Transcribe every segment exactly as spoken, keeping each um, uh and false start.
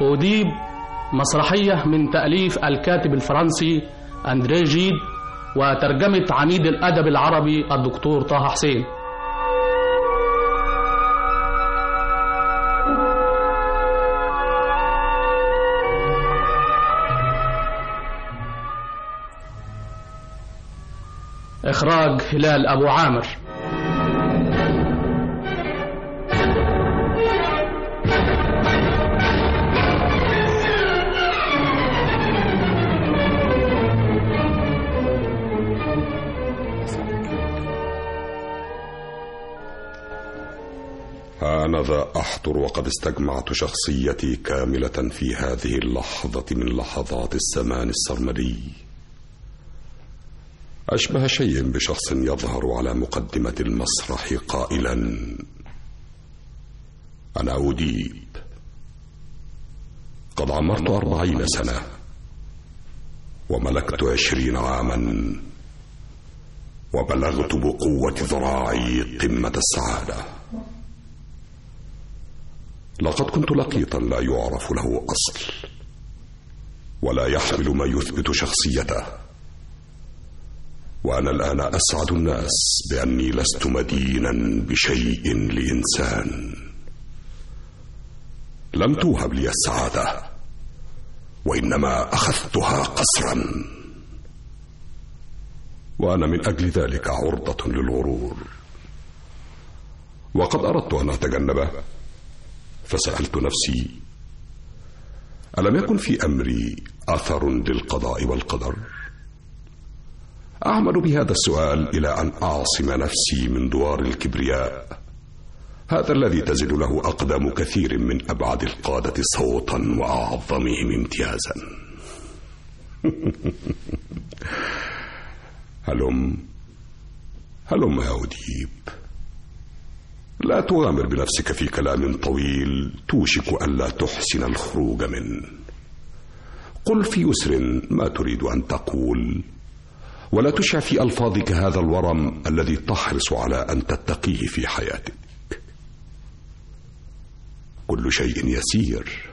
أوديب مسرحية من تأليف الكاتب الفرنسي أندريه جيد وترجمة عميد الأدب العربي الدكتور طه حسين. إخراج هلال أبو عامر. هانذا أحضر وقد استجمعت شخصيتي كاملة في هذه اللحظة من لحظات الزمان السرمدي. أشبه شيء بشخص يظهر على مقدمة المسرح قائلا: أنا أوديب، قد عمرت أربعين سنة وملكت عشرين عاما وبلغت بقوة ذراعي قمة السعادة. لقد كنت لقيطا لا يعرف له أصل ولا يحمل ما يثبت شخصيته، وأنا الآن أسعد الناس بأني لست مدينا بشيء لإنسان. لم توهب لي السعادة وإنما أخذتها قسرا، وأنا من أجل ذلك عرضة للغرور، وقد أردت أن أتجنبه. فسألت نفسي: ألم يكن في أمري أثر للقضاء والقدر؟ أعمل بهذا السؤال إلى أن أعصم نفسي من دوار الكبرياء، هذا الذي تزن له أقدام كثير من أبعد القادة صوتا وأعظمهم امتيازا. هلم هلم يا أوديب، لا تغامر بنفسك في كلام طويل توشك ألا تحسن الخروج منه. قل في يسر ما تريد أن تقول، ولا تشع في ألفاظك هذا الورم الذي تحرص على أن تتقيه في حياتك. كل شيء يسير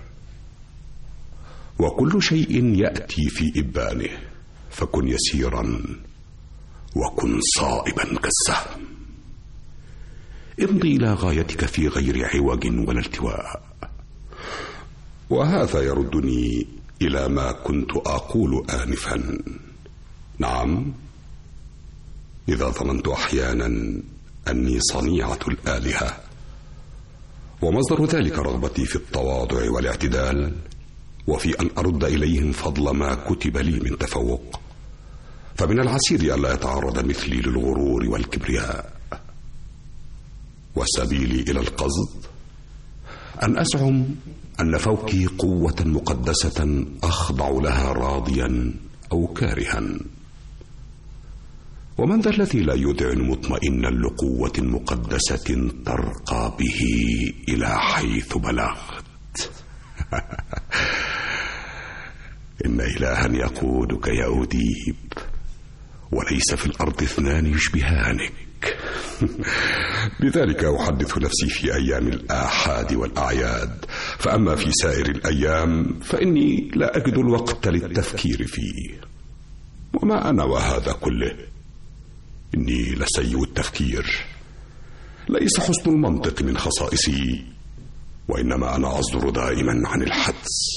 وكل شيء يأتي في إبانه، فكن يسيرا وكن صائبا كالسهم. امضي إلى غايتك في غير عوج ولا التواء. وهذا يردني إلى ما كنت أقول آنفا. نعم، إذا ظننت أحيانا أني صنيعة الآلهة ومصدر ذلك رغبتي في التواضع والاعتدال وفي أن أرد إليهم فضل ما كتب لي من تفوق، فمن العسير ألا يتعرض مثلي للغرور والكبرياء. وسبيلي إلى القصد أن أزعم أن فوقي قوة مقدسة أخضع لها راضيا أو كارها. ومن ذا الذي لا يذعن مطمئنا لقوة مقدسة ترقى به إلى حيث بلغت؟ إن إلها يقودك يا أوديب، وليس في الأرض اثنان يشبهانك. بذلك أحدث نفسي في أيام الآحاد والأعياد، فأما في سائر الأيام فإني لا أجد الوقت للتفكير فيه. وما أنا وهذا كله، إني لسيء التفكير، ليس حسن المنطق من خصائصي، وإنما أنا أصدر دائما عن الحدس.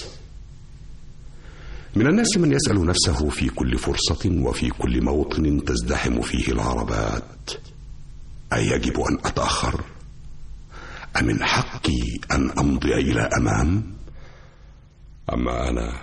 من الناس من يسأل نفسه في كل فرصة وفي كل موطن تزدحم فيه العربات: أيجب أن أتأخر؟ أمن حقي أن أمضي إلى أمام؟ أما أنا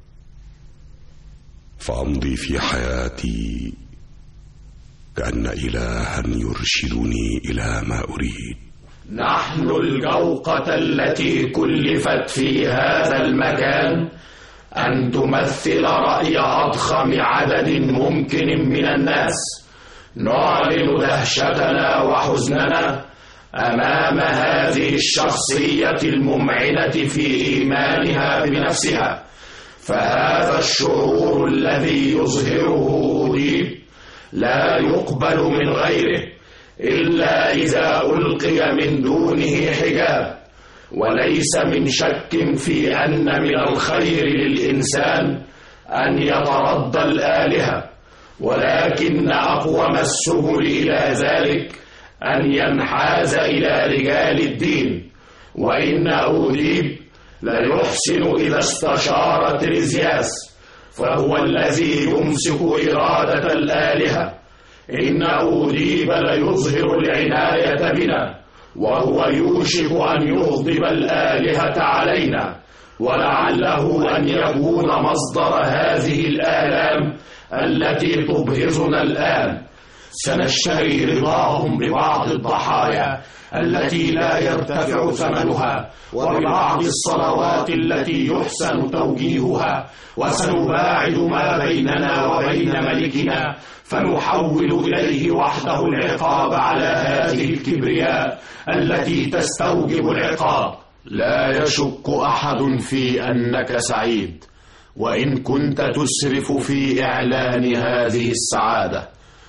فأمضي في حياتي كأن إلها يرشدني إلى ما أريد. نحن الجوقة التي كلفت في هذا المكان أن تمثل رأي أضخم عدد ممكن من الناس، نعلن دهشتنا وحزننا أمام هذه الشخصية الممعنة في إيمانها بنفسها. فهذا الشعور الذي يظهره أوديب لا يقبل من غيره إلا إذا ألقي من دونه حجاب، وليس من شك في أن من الخير للإنسان أن يترضى الآلهة، ولكن أقوم السبل إلى ذلك أن ينحاز إلى رجال الدين. وإن أوديب ليحسن إذا استشار تريزياس، فهو الذي يمسك إرادة الآلهة. إن أوديب ليظهر العناية بنا، وهو يوشك أن يغضب الآلهة علينا، ولعله أن يكون مصدر هذه الآلام التي تبهزنا الآن. سنشتري رضاهم ببعض الضحايا التي لا يرتفع ثمنها، وببعض الصلوات التي يحسن توجيهها، وسنباعد ما بيننا وبين ملكنا، فنحول إليه وحده العقاب على هذه الكبرياء التي تستوجب العقاب. لا يشك أحد في أنك سعيد، وإن كنت تسرف في إعلان هذه السعادة،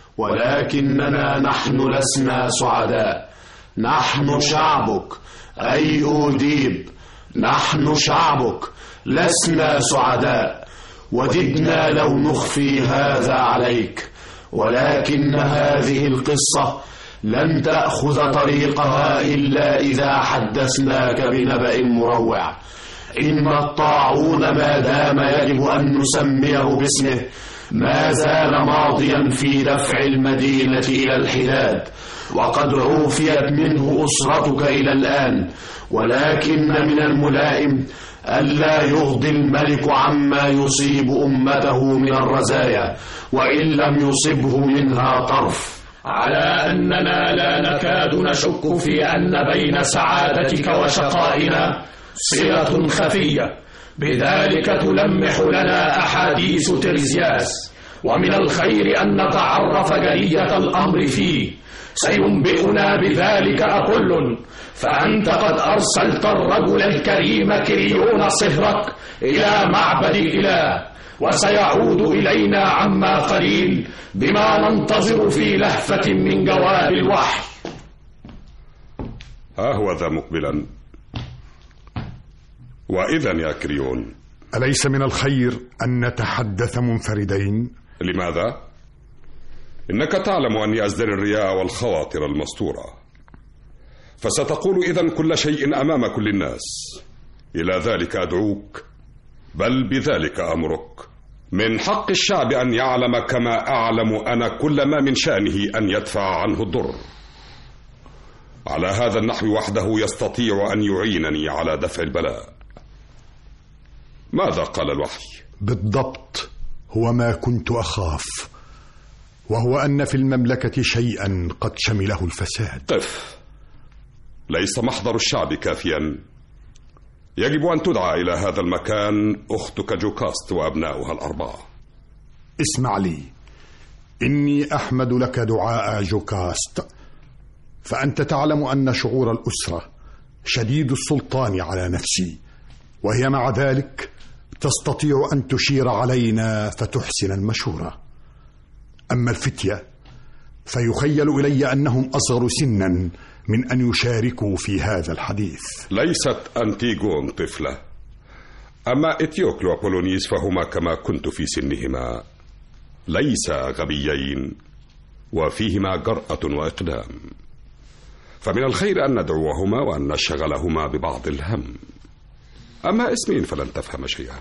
ولكننا نحن لسنا سعداء. نحن شعبك أي أوديب، نحن شعبك لسنا سعداء. وددنا لو نخفي هذا عليك، ولكن هذه القصة لن تأخذ طريقها إلا إذا حدثناك بنبأ مروع. إن الطاعون ما دام يجب أن نسميه باسمه ما زال ماضيا في دفع المدينة إلى الحداد، وقد عوفيت منه أسرتك إلى الآن، ولكن من الملائم ألا يغضي الملك عما يصيب أمته من الرزايا، وإن لم يصبه منها طرف. على أننا لا نكاد نشك في أن بين سعادتك وشقائنا صلة خفية، بذلك تلمح لنا أحاديث تريزياس، ومن الخير أن نتعرف جلية الأمر فيه. سينبئنا بذلك أقل، فأنت قد أرسلت الرجل الكريم كريون صهرك إلى معبد الإله، وسيعود إلينا عما قليل بما ننتظر في لهفة من جواب الوحي. ها هو ذا مقبلا. وإذا يا كريون، أليس من الخير أن نتحدث منفردين؟ لماذا؟ إنك تعلم أني أزدري الرياء والخواطر المستورة، فستقول إذن كل شيء أمام كل الناس. إلى ذلك أدعوك، بل بذلك أمرك. من حق الشعب أن يعلم كما أعلم أنا كل ما من شأنه أن يدفع عنه الضر. على هذا النحو وحده يستطيع أن يعينني على دفع البلاء. ماذا قال الوحي؟ بالضبط هو ما كنت أخاف، وهو أن في المملكة شيئا قد شمله الفساد. قف، ليس محضر الشعب كافيا، يجب أن تدعى إلى هذا المكان أختك جوكاست وأبناؤها الأربعة. اسمع لي، إني أحمد لك دعاء جوكاست، فأنت تعلم أن شعور الأسرة شديد السلطان على نفسي، وهي مع ذلك تستطيع أن تشير علينا فتحسن المشورة. أما الفتية فيخيل إلي أنهم أصغر سنا من أن يشاركوا في هذا الحديث. ليست أنتيغون طفلة، أما إتيوكل وبولونيس فهما كما كنت في سنهما، ليس غبيين، وفيهما جرأة وإقدام، فمن الخير أن ندعوهما وأن نشغلهما ببعض الهم. أما اسمين فلن تفهم شيئا.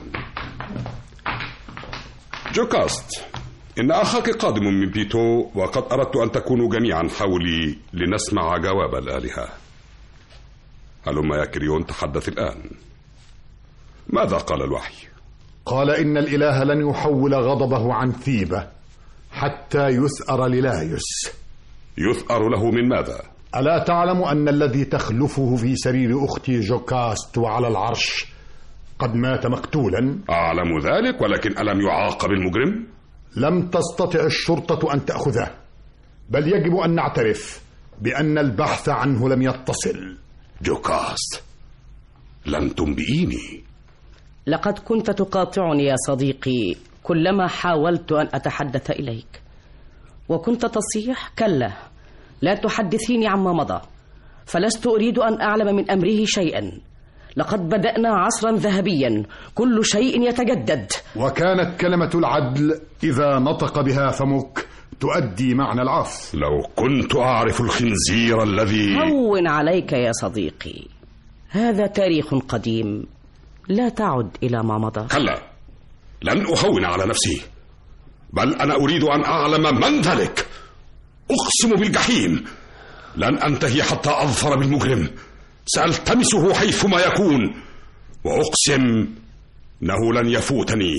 جوكاست، إن أخاك قادم من بيتو، وقد أردت أن تكونوا جميعا حولي لنسمع جواب الآلهة. هلما يا كريون، تحدث الآن. ماذا قال الوحي؟ قال إن الإله لن يحول غضبه عن ثيبة حتى يثأر للايوس. يثأر له من ماذا؟ ألا تعلم أن الذي تخلفه في سرير أختي جوكاست وعلى العرش قد مات مقتولا؟ أعلم ذلك، ولكن ألم يعاقب المجرم؟ لم تستطع الشرطة أن تأخذه، بل يجب أن نعترف بأن البحث عنه لم يتصل. جوكاست، لم تنبئيني. لقد كنت تقاطعني يا صديقي كلما حاولت أن أتحدث إليك، وكنت تصيح كلا لا تحدثيني عما مضى، فلست أريد أن أعلم من أمره شيئا، لقد بدأنا عصرا ذهبيا، كل شيء يتجدد. وكانت كلمة العدل إذا نطق بها فمك تؤدي معنى العفو. لو كنت أعرف الخنزير الذي... هون عليك يا صديقي، هذا تاريخ قديم، لا تعد إلى ما مضى. كلا، لن أهون على نفسي، بل أنا أريد أن أعلم من ذلك. أقسم بالجحيم لن أنتهي حتى أظفر بالمجرم، سألتمسه حيثما يكون، وأقسم أنه لن يفوتني.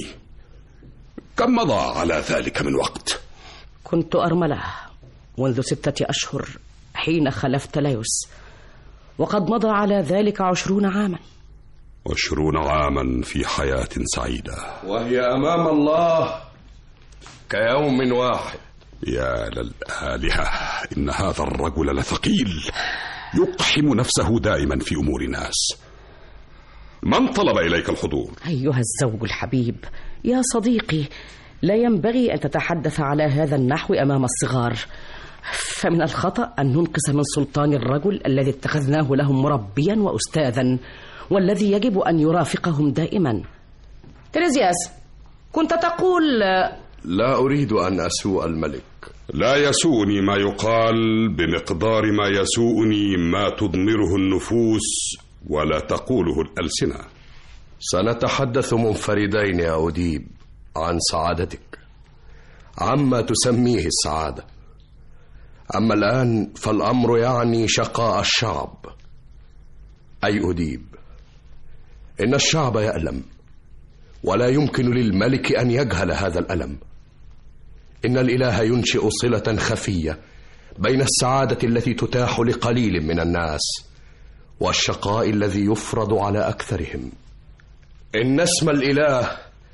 كم مضى على ذلك من وقت؟ كنت أرملة منذ ستة أشهر حين خلفت ليوس، وقد مضى على ذلك عشرون عاما. عشرون عاما في حياة سعيدة، وهي أمام الله كيوم واحد. يا للآلهة، إن هذا الرجل لثقيل، يقحم نفسه دائما في أمور الناس. من طلب إليك الحضور؟ أيها الزوج الحبيب، يا صديقي، لا ينبغي أن تتحدث على هذا النحو أمام الصغار، فمن الخطأ أن ننقص من سلطان الرجل الذي اتخذناه لهم مربيا وأستاذا، والذي يجب أن يرافقهم دائما. تريزياس، كنت تقول... لا أريد أن أسوء الملك. لا يسوءني ما يقال بمقدار ما يسوءني ما تضمره النفوس ولا تقوله الألسنة. سنتحدث منفردين يا أديب عن سعادتك، عما تسميه السعادة. أما الآن فالأمر يعني شقاء الشعب. أي أديب، إن الشعب يألم، ولا يمكن للملك أن يجهل هذا الألم. إن الإله ينشئ صلة خفية بين السعادة التي تتاح لقليل من الناس والشقاء الذي يفرض على أكثرهم. إن اسم الإله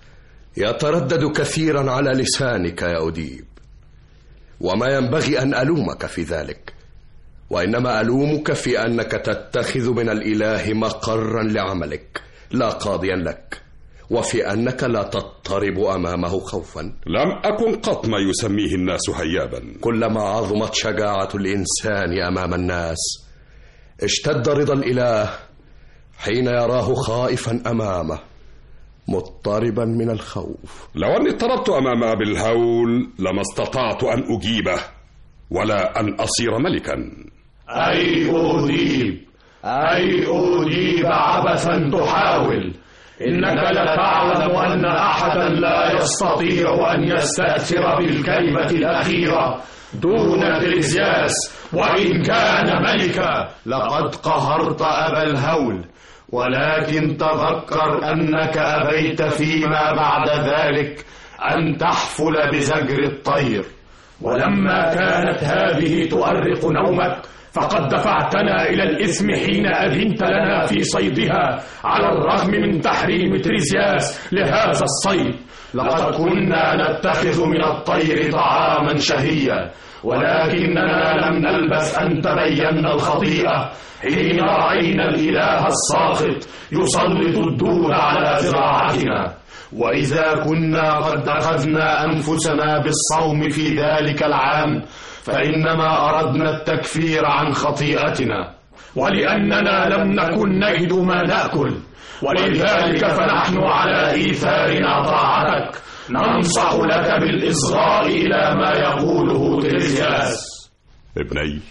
يتردد كثيرا على لسانك يا أديب، وما ينبغي أن ألومك في ذلك، وإنما ألومك في أنك تتخذ من الإله مقرا لعملك لا قاضيا لك، وفي أنك لا تضطرب أمامه خوفا. لم أكن قط ما يسميه الناس هيابا. كلما عظمت شجاعة الإنسان أمام الناس اشتد رضا الإله حين يراه خائفا أمامه مضطربا من الخوف. لو أني اضطربت أمام بالهول لما استطعت أن أجيبه ولا أن أصير ملكا. أي أديب، أي أديب، عبثا تحاول. إنك لتعلم أن أحدا لا يستطيع أن يستأثر بالكلمة الأخيرة دون تريزياس، وإن كان ملكا. لقد قهرت أبا الهول، ولكن تذكر أنك أبيت فيما بعد ذلك أن تحفل بزجر الطير. ولما كانت هذه تؤرق نومك فقد دفعتنا إلى الإثم حين أذنت لنا في صيدها، على الرغم من تحريم تريزياس لهذا الصيد. لقد كنا نتخذ من الطير طعاما شهيا، ولكننا لم نلبث أن تبينا الخطيئة حين رأينا الإله الساخط يسلط الدود على زراعتنا. وإذا كنا قد أخذنا أنفسنا بالصوم في ذلك العام فإنما أردنا التكفير عن خطيئتنا، ولأننا لم نكن نجد ما نأكل، ولذلك فنحن على إيثارنا طاعتك ننصح لك بالإصغاء إلى ما يقوله تريزياس. ابني،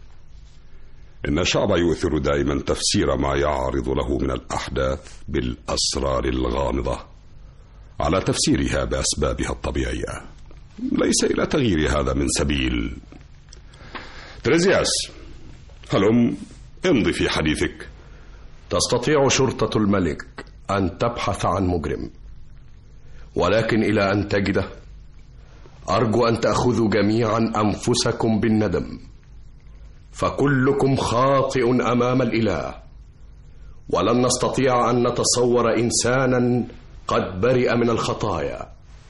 إن الشعب يؤثر دائما تفسير ما يعرض له من الأحداث بالأسرار الغامضة على تفسيرها بأسبابها الطبيعية، ليس إلى تغيير هذا من سبيل. تريزياس، هلم امضي في حديثك. تستطيع شرطة الملك أن تبحث عن مجرم، ولكن إلى أن تجده أرجو أن تأخذوا جميعا أنفسكم بالندم، فكلكم خاطئ أمام الإله، ولن نستطيع أن نتصور إنسانا قد برئ من الخطايا.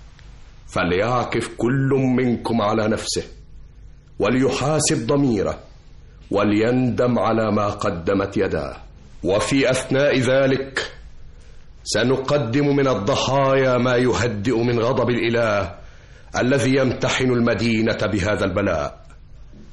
فليعكف كل منكم على نفسه، وليحاسب ضميره، وليندم على ما قدمت يداه. وفي أثناء ذلك سنقدم من الضحايا ما يهدئ من غضب الإله الذي يمتحن المدينة بهذا البلاء.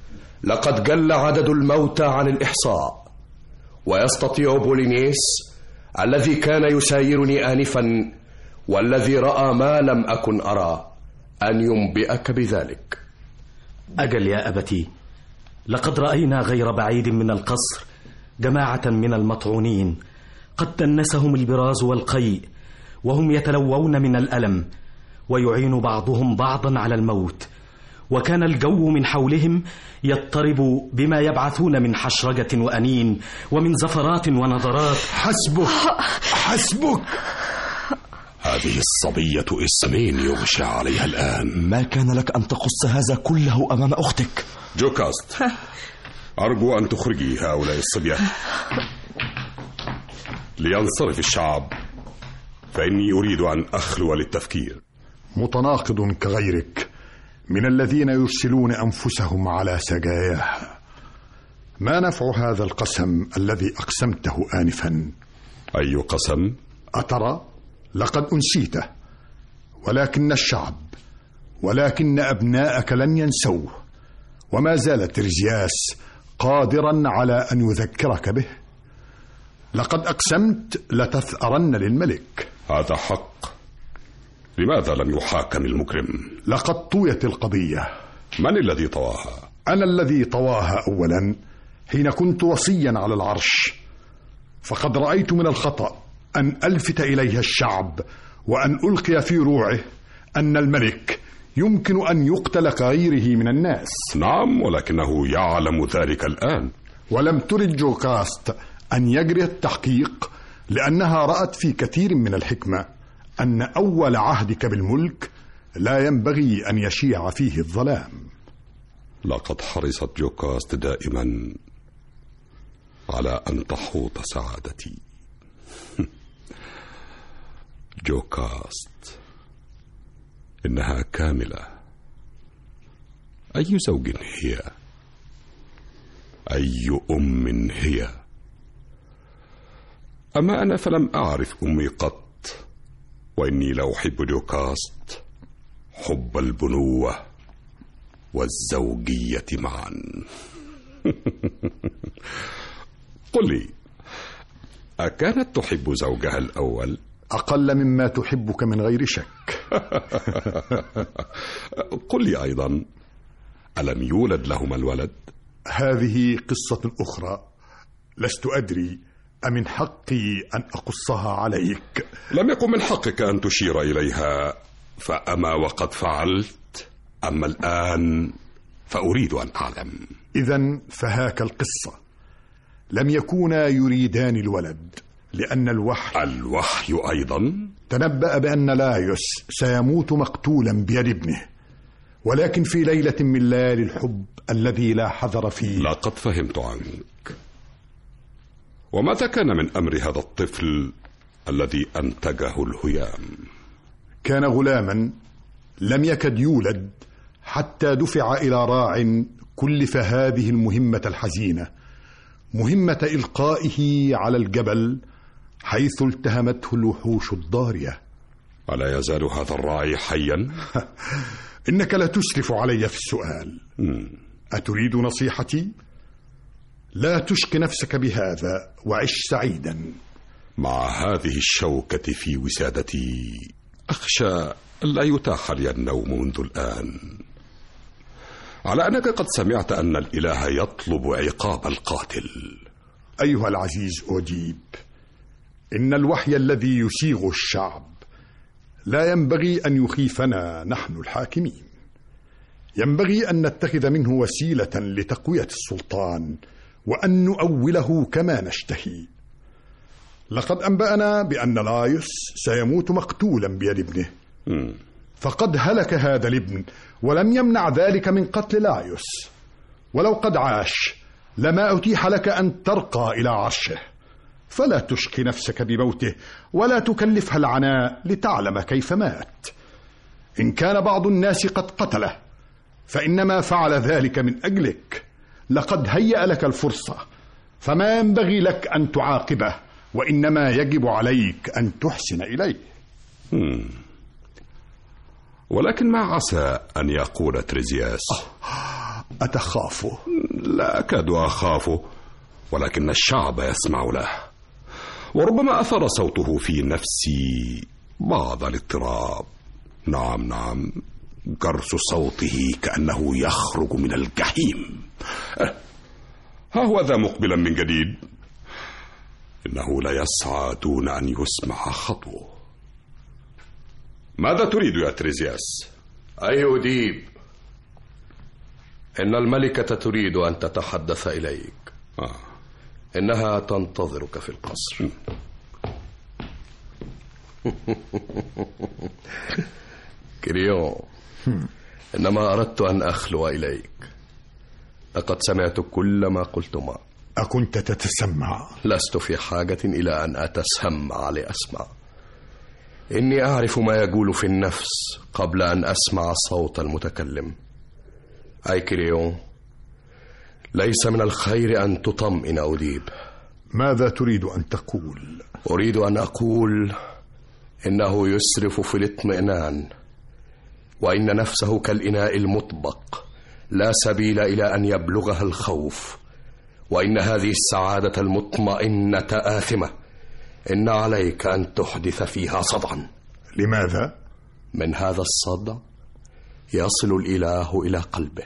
لقد جل عدد الموتى عن الإحصاء، ويستطيع بولينيس الذي كان يسايرني آنفا والذي رأى ما لم أكن أرى أن ينبئك بذلك. أجل يا أبتي، لقد رأينا غير بعيد من القصر جماعة من المطعونين قد تنسهم البراز والقيء، وهم يتلوون من الألم ويعين بعضهم بعضا على الموت، وكان الجو من حولهم يضطرب بما يبعثون من حشرجة وأنين ومن زفرات ونظرات. حسبك حسبك، هذه الصبية اسمين يغشى عليها الآن. ما كان لك أن تقص هذا كله أمام أختك؟ جوكاست، أرجو أن تخرجي هؤلاء الصبية لينصرف الشعب، فإني أريد أن أخلو للتفكير. متناقض كغيرك من الذين يرسلون أنفسهم على سجاياها. ما نفع هذا القسم الذي أقسمته آنفا؟ أي قسم؟ أترى؟ لقد أنسيته، ولكن الشعب ولكن أبناءك لن ينسوه، وما زال ترزياس قادرا على أن يذكرك به. لقد أقسمت لتثأرن للملك. هذا حق. لماذا لم يحاكم المجرم؟ لقد طويت القضية. من الذي طواها؟ أنا الذي طواها أولا حين كنت وصيا على العرش، فقد رأيت من الخطأ أن ألفت إليها الشعب وأن ألقي في روعه أن الملك يمكن أن يقتل كغيره من الناس. نعم، ولكنه يعلم ذلك الآن. ولم ترد جوكاست أن يجري التحقيق لأنها رأت في كثير من الحكمة أن أول عهدك بالملك لا ينبغي أن يشيع فيه الظلام. لقد حرصت جوكاست دائما على أن تحوط سعادتي. جوكاست إنها كاملة. أي زوج هي؟ أي أم هي؟ أما أنا فلم أعرف أمي قط، وإني لأحب جوكاست حب البنوة والزوجية معا. قل لي، أكانت تحب زوجها الأول؟ أقل مما تحبك من غير شك. قل لي أيضا، ألم يولد لهما الولد؟ هذه قصة أخرى لست أدري أمن حقي أن أقصها عليك. لم يكن من حقك أن تشير إليها، فأما وقد فعلت، أما الآن فأريد أن أعلم. إذن فهاك القصة. لم يكونا يريدان الولد لأن الوحي الوحي أيضا تنبأ بأن لايوس سيموت مقتولا بيد ابنه، ولكن في ليلة من ليالي الحب الذي لا حذر فيه. لقد فهمت عنك. وماذا كان من أمر هذا الطفل الذي أنتجه الهيام؟ كان غلاما لم يكد يولد حتى دفع إلى راع كلف هذه المهمة الحزينة، مهمة إلقائه على الجبل حيث التهمته الوحوش الضارية. ألا يزال هذا الراعي حيا؟ إنك لا تسرف علي في السؤال. م. أتريد نصيحتي؟ لا تشق نفسك بهذا وعش سعيدا. مع هذه الشوكة في وسادتي أخشى لا يتاح لي النوم منذ الآن، على أنك قد سمعت أن الإله يطلب عقاب القاتل. أيها العزيز أوديب، إن الوحي الذي يسيغ الشعب لا ينبغي أن يخيفنا نحن الحاكمين. ينبغي أن نتخذ منه وسيلة لتقوية السلطان وأن نؤوله كما نشتهي. لقد أنبأنا بأن لايوس سيموت مقتولا بيد ابنه، م. فقد هلك هذا الابن ولم يمنع ذلك من قتل لايوس، ولو قد عاش لما أتيح لك أن ترقى إلى عرشه، فلا تشقي نفسك بموته ولا تكلفها العناء لتعلم كيف مات. إن كان بعض الناس قد قتله فإنما فعل ذلك من أجلك. لقد هيأ لك الفرصة، فما ينبغي لك أن تعاقبه، وإنما يجب عليك أن تحسن إليه. مم. ولكن ما عسى أن يقول تريزياس؟ أتخافه؟ لا أكاد أخافه، ولكن الشعب يسمع له، وربما أثار صوته في نفسي بعض الاضطراب. نعم نعم، جرس صوته كأنه يخرج من الجحيم. ها هو ذا مقبلا من جديد، إنه لا يسعى دون أن يسمع خطوه. ماذا تريد يا تريزياس؟ أي أوديب، إن الملكة تريد أن تتحدث إليك. آه. إنها تنتظرك في القصر. كريون، إنما أردت أن أخلو إليك. لقد سمعت كل ما قلتما. أكنت تتسمع؟ لست في حاجة إلى أن أتسمع لأسمع. إني أعرف ما يقول في النفس قبل أن أسمع صوت المتكلم. أي كريون، ليس من الخير أن تطمئن أوديب. ماذا تريد أن تقول؟ أريد أن أقول إنه يسرف في الاطمئنان، وإن نفسه كالإناء المطبق لا سبيل إلى أن يبلغها الخوف، وإن هذه السعادة المطمئنة آثمة. إن عليك أن تحدث فيها صدعا. لماذا؟ من هذا الصدع يصل الإله إلى قلبه.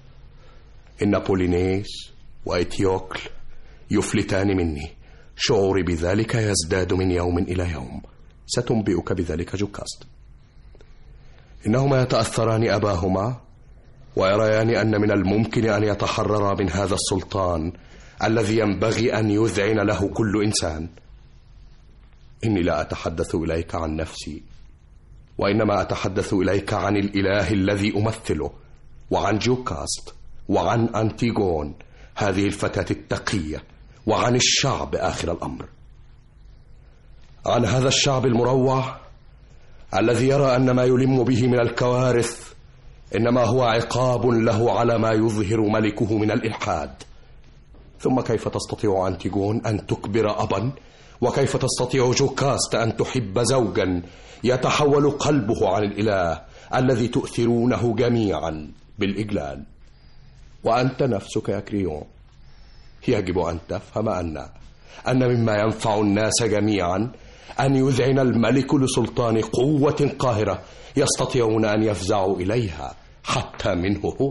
إن بولينيس وإتيوكل يفلتان مني. شعوري بذلك يزداد من يوم إلى يوم. ستنبئك بذلك جوكاست. إنهما يتأثران أباهما ويريان أن من الممكن أن يتحررا من هذا السلطان الذي ينبغي أن يذعن له كل إنسان. إني لا أتحدث إليك عن نفسي، وإنما أتحدث إليك عن الإله الذي أمثله، وعن جوكاست، وعن أنتيغون هذه الفتاة التقية، وعن الشعب آخر الأمر. عن هذا الشعب المروع الذي يرى أن ما يلم به من الكوارث إنما هو عقاب له على ما يظهر ملكه من الإلحاد. ثم كيف تستطيع أنتيغون أن تكبر أبا؟ وكيف تستطيع جوكاست أن تحب زوجا يتحول قلبه عن الإله الذي تؤثرونه جميعا بالإجلال؟ وأنت نفسك يا كريون يجب أن تفهم أن أن مما ينفع الناس جميعا أن يذعن الملك لسلطان قوة قاهرة يستطيعون أن يفزعوا إليها حتى منه هو.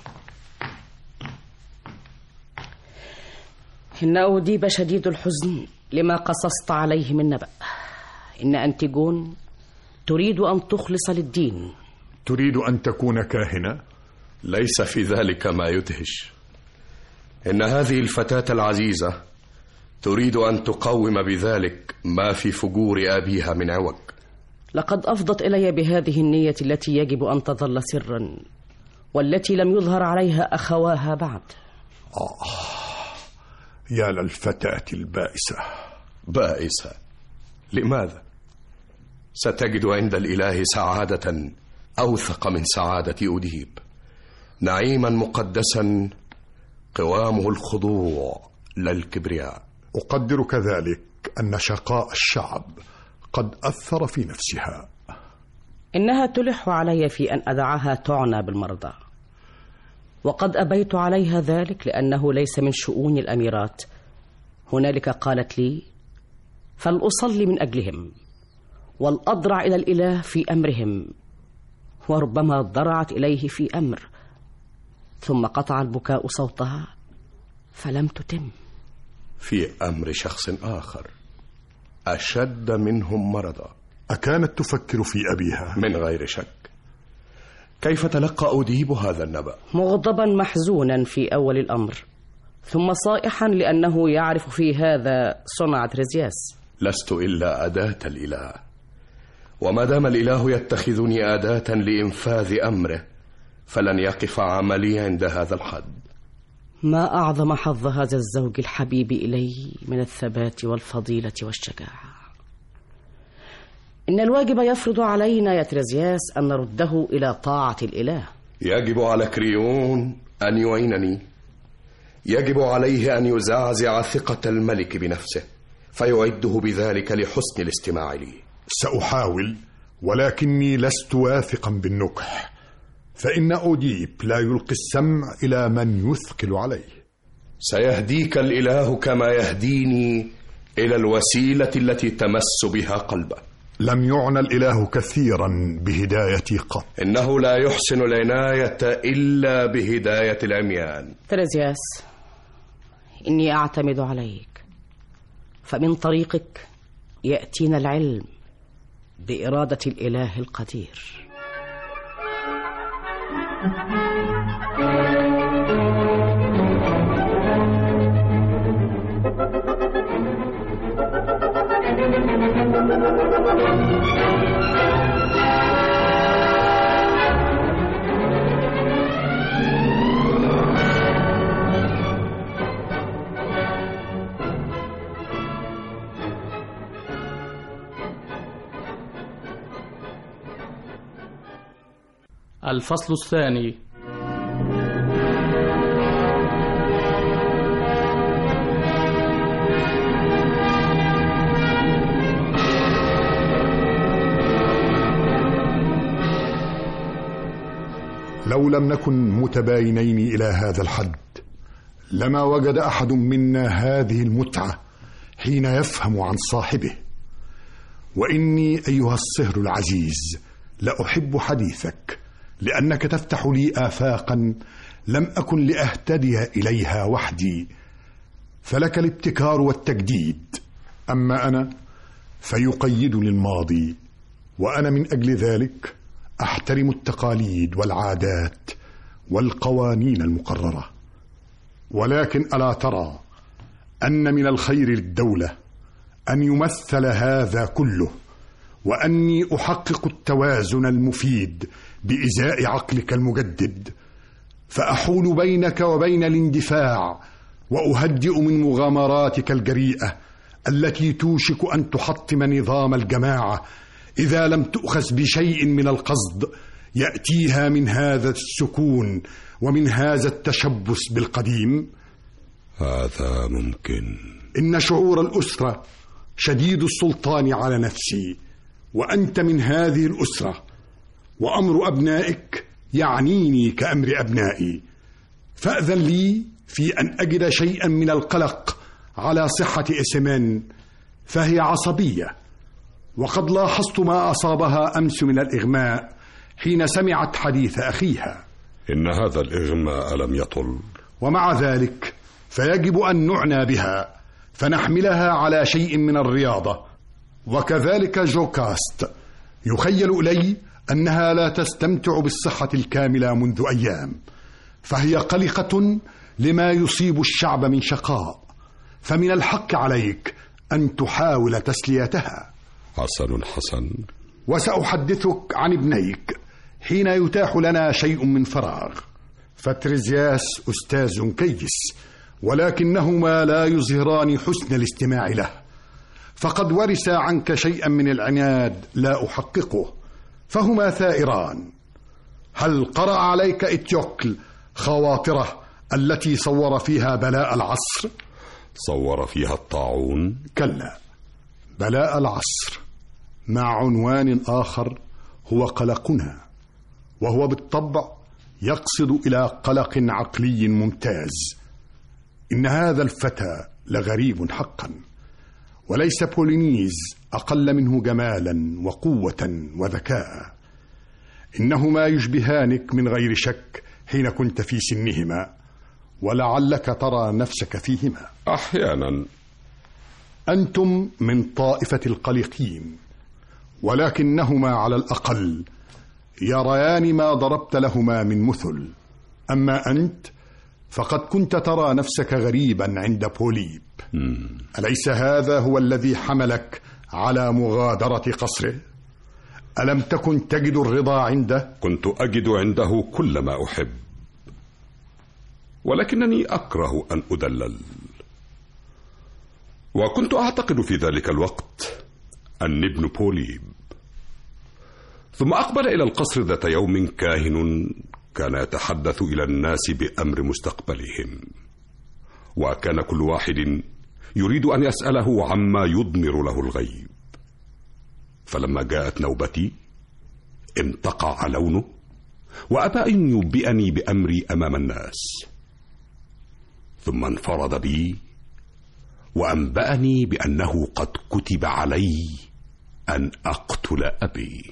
إن أوديب شديد الحزن لما قصصت عليه من نبأ. إن أنتيغون تريد أن تخلص للدين. تريد أن تكون كاهنة؟ ليس في ذلك ما يدهش. إن هذه الفتاة العزيزة تريد أن تقوم بذلك ما في فجور أبيها من عوج. لقد أفضت إلي بهذه النية التي يجب أن تظل سرا، والتي لم يظهر عليها أخواها بعد. آه يا للفتاة البائسة. بائسة؟ لماذا؟ ستجد عند الإله سعادة أوثق من سعادة أوديب، نعيما مقدسا قوامه الخضوع لا الكبرياء. أقدر كذلك أن شقاء الشعب قد أثر في نفسها. إنها تلح علي في أن أدعها تعنى بالمرضى، وقد أبيت عليها ذلك لأنه ليس من شؤون الأميرات. هنالك قالت لي فلأصلي من أجلهم والأضرع إلى الإله في أمرهم، وربما ضرعت إليه في أمر، ثم قطع البكاء صوتها فلم تتم. في أمر شخص آخر أشد منهم مرضا. أكانت تفكر في أبيها؟ من غير شك. كيف تلقى أوديب هذا النبأ؟ مغضبا محزونا في أول الأمر، ثم صائحا لأنه يعرف في هذا صنع تريزياس. لست إلا أداة الإله، وما دام الإله يتخذني أداة لإنفاذ أمره فلن يقف عملي عند هذا الحد. ما أعظم حظ هذا الزوج الحبيب إلي من الثبات والفضيلة والشجاعة. إن الواجب يفرض علينا يا تريزياس أن نرده إلى طاعة الإله. يجب على كريون أن يعينني. يجب عليه أن يزعزع ثقة الملك بنفسه فيعده بذلك لحسن الاستماع لي. سأحاول، ولكني لست واثقا بالنكح، فإن أوديب لا يلقي السمع إلى من يثقل عليه. سيهديك الإله كما يهديني إلى الوسيلة التي تمس بها قلبه. لم يعنى الإله كثيرا بهدايتي قط. إنه لا يحسن العناية إلا بهداية العميان. تريزياس، إني أعتمد عليك، فمن طريقك يأتينا العلم بإرادة الإله القدير. الفصل الثاني. لو لم نكن متباينين إلى هذا الحد لما وجد أحد منا هذه المتعة حين يفهم عن صاحبه. وإني أيها الصهر العزيز لأحب حديثك، لأنك تفتح لي آفاقا لم أكن لأهتدي إليها وحدي، فلك الابتكار والتجديد، أما أنا فيقيدني الماضي، وأنا من أجل ذلك أحترم التقاليد والعادات والقوانين المقررة. ولكن ألا ترى أن من الخير للدولة أن يمثل هذا كله، وأني أحقق التوازن المفيد بإزاء عقلك المجدد، فأحول بينك وبين الاندفاع، وأهدئ من مغامراتك الجريئة التي توشك أن تحطم نظام الجماعة إذا لم تؤخذ بشيء من القصد يأتيها من هذا السكون ومن هذا التشبث بالقديم. هذا ممكن. إن شعور الأسرة شديد السلطان على نفسي، وأنت من هذه الأسرة، وأمر أبنائك يعنيني كأمر أبنائي، فأذن لي في أن أجد شيئا من القلق على صحة إسمان، فهي عصبية، وقد لاحظت ما أصابها أمس من الإغماء حين سمعت حديث أخيها. إن هذا الإغماء لم يطل، ومع ذلك فيجب أن نعنى بها فنحملها على شيء من الرياضة. وكذلك جوكاست، يخيل إلي أنها لا تستمتع بالصحة الكاملة منذ أيام، فهي قلقة لما يصيب الشعب من شقاء، فمن الحق عليك أن تحاول تسليتها. حسن حسن. وسأحدثك عن ابنيك حين يتاح لنا شيء من فراغ. فتريزياس أستاذ كيس، ولكنهما لا يظهران حسن الاستماع له، فقد ورثا عنك شيئا من العناد لا أحققه، فهما ثائران. هل قرأ عليك إتيوكل خواطره التي صور فيها بلاء العصر؟ صور فيها الطاعون؟ كلا، بلاء العصر مع عنوان آخر هو قلقنا، وهو بالطبع يقصد إلى قلق عقلي ممتاز. إن هذا الفتى لغريب حقا، وليس بولينيز أقل منه جمالا وقوة وذكاء. إنهما يشبهانك من غير شك حين كنت في سنهما، ولعلك ترى نفسك فيهما أحيانا. أنتم من طائفة القلقين، ولكنهما على الأقل يريان ما ضربت لهما من مثل. أما أنت فقد كنت ترى نفسك غريبا عند بوليب. مم. أليس هذا هو الذي حملك على مغادرة قصره؟ ألم تكن تجد الرضا عنده؟ كنت أجد عنده كل ما أحب، ولكنني أكره أن أدلل، وكنت أعتقد في ذلك الوقت أني ابن بوليب. ثم أقبل إلى القصر ذات يوم كاهن كان يتحدث إلى الناس بأمر مستقبلهم، وكان كل واحد يريد أن يسأله عما يضمر له الغيب. فلما جاءت نوبتي انتقع لونه، وأبى أن ينبئني بأمري أمام الناس، ثم انفرد بي وأنبأني بأنه قد كتب علي أن أقتل أبي.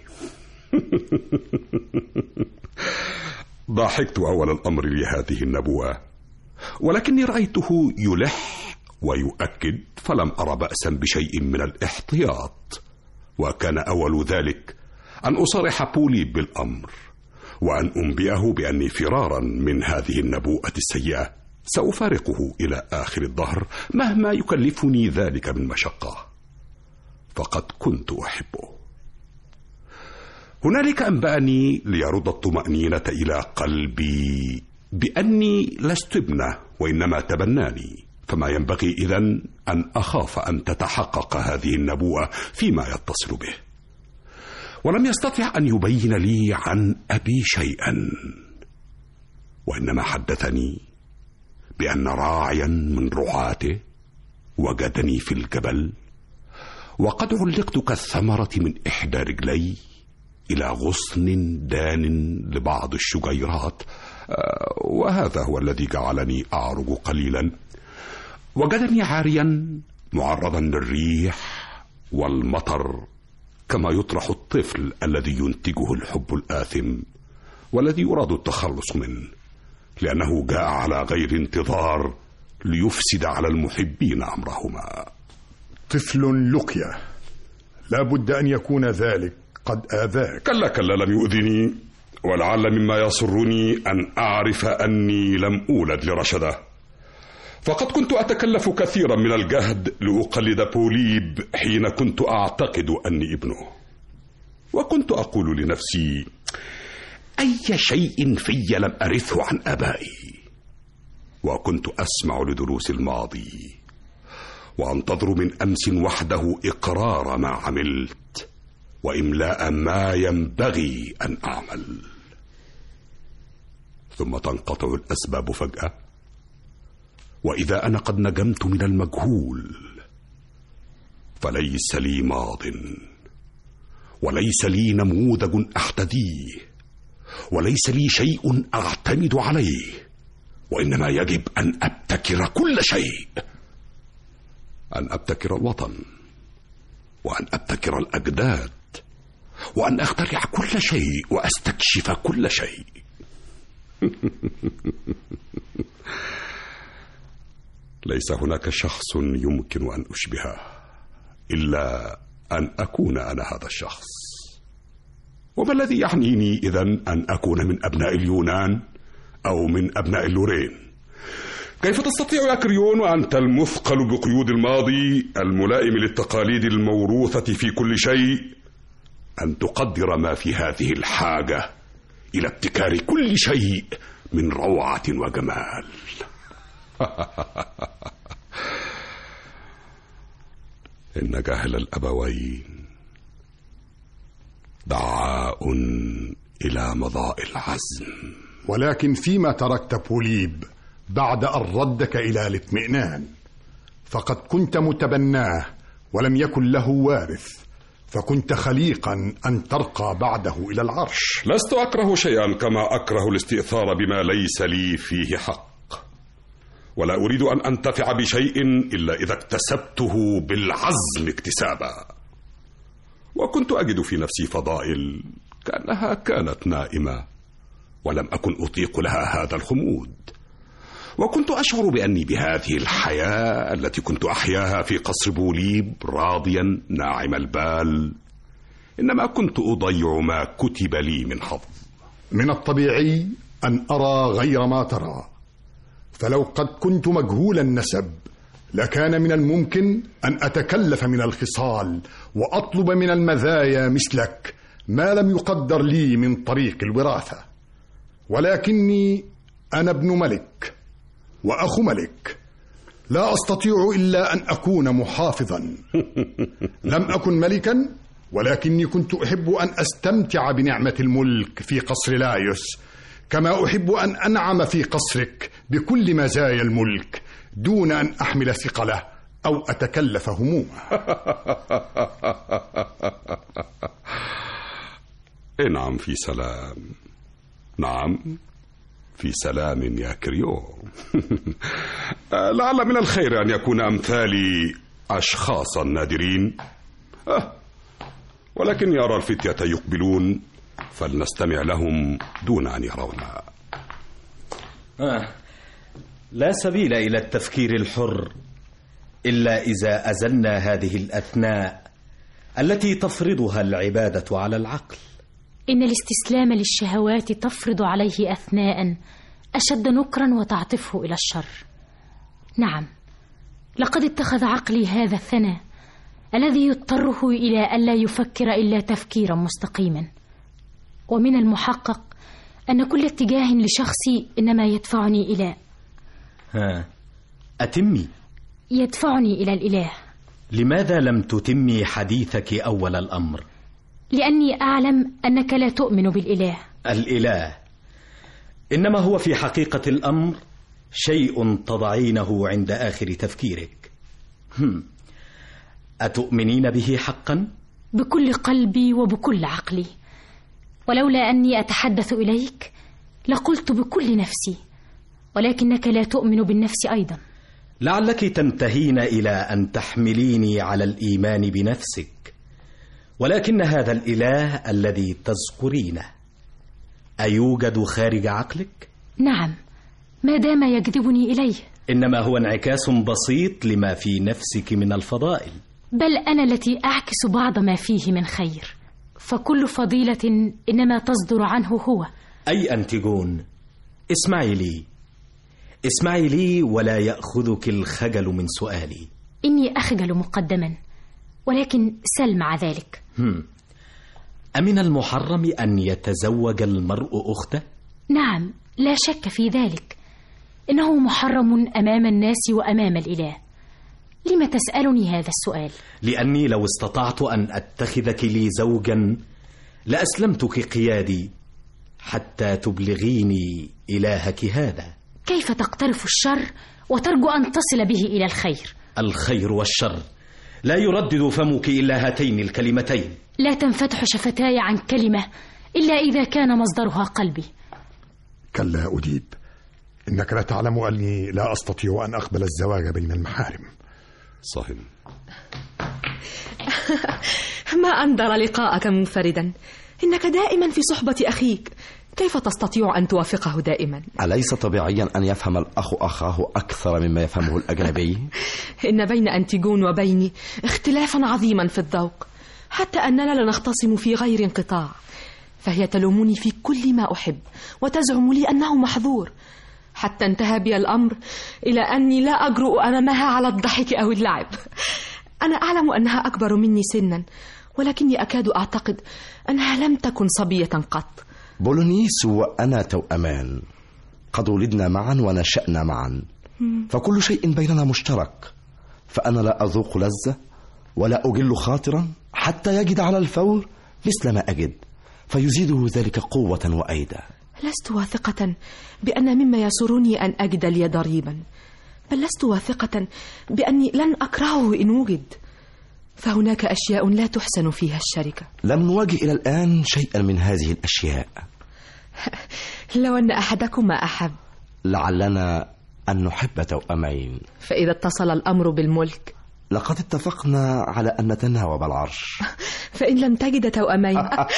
ضحكت أول الأمر لهذه النبوة، ولكني رأيته يلح ويؤكد، فلم أر بأسا بشيء من الاحتياط. وكان أول ذلك أن أصارح بوليب بالأمر، وأن أنبئه بأني فرارا من هذه النبوءة السيئة سأفارقه إلى آخر الدهر مهما يكلفني ذلك من مشقة، فقد كنت أحبه. هنالك أنبأني ليرد الطمأنينة إلى قلبي بأني لست ابنه وإنما تبناني، فما ينبغي إذن أن أخاف أن تتحقق هذه النبوءة فيما يتصل به. ولم يستطع أن يبين لي عن أبي شيئا، وإنما حدثني بأن راعيا من رعاته وجدني في الجبل، وقد علقت كالثمرة من إحدى رجلي إلى غصن دان لبعض الشجيرات، وهذا هو الذي جعلني أعرج قليلا. وجدني عاريا معرضا للريح والمطر، كما يطرح الطفل الذي ينتجه الحب الآثم والذي يراد التخلص منه، لأنه جاء على غير انتظار ليفسد على المحبين أمرهما. طفل لقيا، لا بد أن يكون ذلك قد آذاك. كلا كلا، لم يؤذني، ولعل مما يسرني أن أعرف أني لم أولد لرشده، فقد كنت أتكلف كثيرا من الجهد لأقلد بوليب حين كنت أعتقد أني ابنه، وكنت أقول لنفسي: أي شيء في لم أرثه عن آبائي. وكنت أسمع لدروس الماضي وأنتظر من أمس وحده إقرار ما عملت وإملاء ما ينبغي أن أعمل، ثم تنقطع الأسباب فجأة، وإذا أنا قد نجمت من المجهول، فليس لي ماض وليس لي نموذج أحتذيه وليس لي شيء أعتمد عليه، وإنما يجب أن أبتكر كل شيء، أن أبتكر الوطن، وأن أبتكر الأجداد، وأن أخترع كل شيء وأستكشف كل شيء. ليس هناك شخص يمكن أن أشبهه إلا أن أكون أنا هذا الشخص. وما الذي يعنيني إذن أن أكون من أبناء اليونان أو من أبناء اللورين؟ كيف تستطيع يا كريون وأنت المثقل بقيود الماضي الملائم للتقاليد الموروثة في كل شيء أن تقدر ما في هذه الحاجة إلى ابتكار كل شيء من روعة وجمال؟ إن جهل الأبوين دعاء إلى مضاء العزم. ولكن فيما تركت بوليب بعد أن ردك إلى الاطمئنان، فقد كنت متبناه ولم يكن له وارث، فكنت خليقا أن ترقى بعده إلى العرش. لست أكره شيئا كما أكره الاستئثار بما ليس لي فيه حق، ولا أريد أن أنتفع بشيء إلا إذا اكتسبته بالعزم اكتسابا. وكنت أجد في نفسي فضائل كأنها كانت نائمة ولم أكن أطيق لها هذا الخمود، وكنت أشعر بأني بهذه الحياة التي كنت أحياها في قصر بوليب راضيا ناعم البال، إنما كنت أضيع ما كتب لي من حظ. من الطبيعي أن أرى غير ما ترى، فلو قد كنت مجهول النسب لكان من الممكن أن أتكلف من الخصال وأطلب من المزايا مثلك ما لم يقدر لي من طريق الوراثة، ولكني أنا ابن ملك وأخو ملك، لا أستطيع إلا أن أكون محافظا. لم أكن ملكا، ولكني كنت أحب أن أستمتع بنعمة الملك في قصر لايوس، كما أحب أن أنعم في قصرك بكل مزايا الملك دون أن أحمل ثقله أو أتكلف همومه. انعم في سلام. نعم، في سلام يا كريو. لعل من الخير أن يكون أمثالي أشخاصا نادرين، أه ولكن يرى الفتية يقبلون فلنستمع لهم دون أن يرونا. آه. لا سبيل إلى التفكير الحر إلا إذا أزلنا هذه الأثناء التي تفرضها العبادة على العقل. إن الاستسلام للشهوات تفرض عليه أثناء أشد نكرا وتعطفه إلى الشر. نعم، لقد اتخذ عقلي هذا الثنى الذي يضطره إلى ألا يفكر إلا تفكيرا مستقيما، ومن المحقق أن كل اتجاه لشخصي إنما يدفعني إلى ها أتمي يدفعني إلى الإله. لماذا لم تتمي حديثك أول الأمر؟ لأني أعلم أنك لا تؤمن بالإله. الإله إنما هو في حقيقة الأمر شيء تضعينه عند آخر تفكيرك. هم. أتؤمنين به حقا؟ بكل قلبي وبكل عقلي، ولولا أني أتحدث إليك لقلت بكل نفسي، ولكنك لا تؤمن بالنفس أيضا. لعلك تنتهين إلى أن تحمليني على الإيمان بنفسك، ولكن هذا الإله الذي تذكرينه أيوجد خارج عقلك؟ نعم، ما دام يجذبني إليه. إنما هو انعكاس بسيط لما في نفسك من الفضائل. بل أنا التي أعكس بعض ما فيه من خير، فكل فضيلة إنما تصدر عنه هو. أي أنتجون، اسمعي لي اسمعي لي ولا يأخذك الخجل من سؤالي. إني أخجل مقدما، ولكن سل مع ذلك. هم. أمن المحرم أن يتزوج المرء أخته؟ نعم، لا شك في ذلك، إنه محرم أمام الناس وأمام الإله. لم تسألني هذا السؤال؟ لأني لو استطعت أن أتخذك لي زوجا لأسلمتك قيادي حتى تبلغيني إلهك هذا. كيف تقترف الشر وترجو أن تصل به إلى الخير؟ الخير والشر لا يردد فمك إلا هاتين الكلمتين. لا تنفتح شفتاي عن كلمة إلا إذا كان مصدرها قلبي. كلا أديب، إنك لا تعلم أني لا أستطيع أن أقبل الزواج بين المحارم. صحيح. ما أندر لقاءك منفردا، إنك دائما في صحبة أخيك، كيف تستطيع أن توافقه دائما؟ أليس طبيعيا أن يفهم الأخ أخاه أكثر مما يفهمه الأجنبي؟ إن بين أنتيجون وبيني اختلافا عظيما في الذوق، حتى أننا لنختصم في غير انقطاع، فهي تلومني في كل ما أحب وتزعم لي أنه محظور، حتى انتهى بي الأمر إلى أني لا أجرؤ أمامها على الضحك أو اللعب. أنا أعلم أنها أكبر مني سنا، ولكني أكاد أعتقد أنها لم تكن صبية قط. بولونيس وأنا توأمان، قد ولدنا معا ونشأنا معا، فكل شيء بيننا مشترك، فأنا لا أذوق لذة ولا أجل خاطرا حتى يجد على الفور مثل ما أجد، فيزيده ذلك قوة وأيدا. لست واثقة بأن مما يسرني أن أجد لي ضريبا، بل لست واثقة بأني لن أكرهه إن وجد، فهناك أشياء لا تحسن فيها الشركة. لم نواجه إلى الآن شيئا من هذه الأشياء. لو أن أحدكما أحب. لعلنا أن نحب توأمين. فإذا اتصل الأمر بالملك؟ لقد اتفقنا على أن نتناوب العرش. فإن لم تجد توأمين؟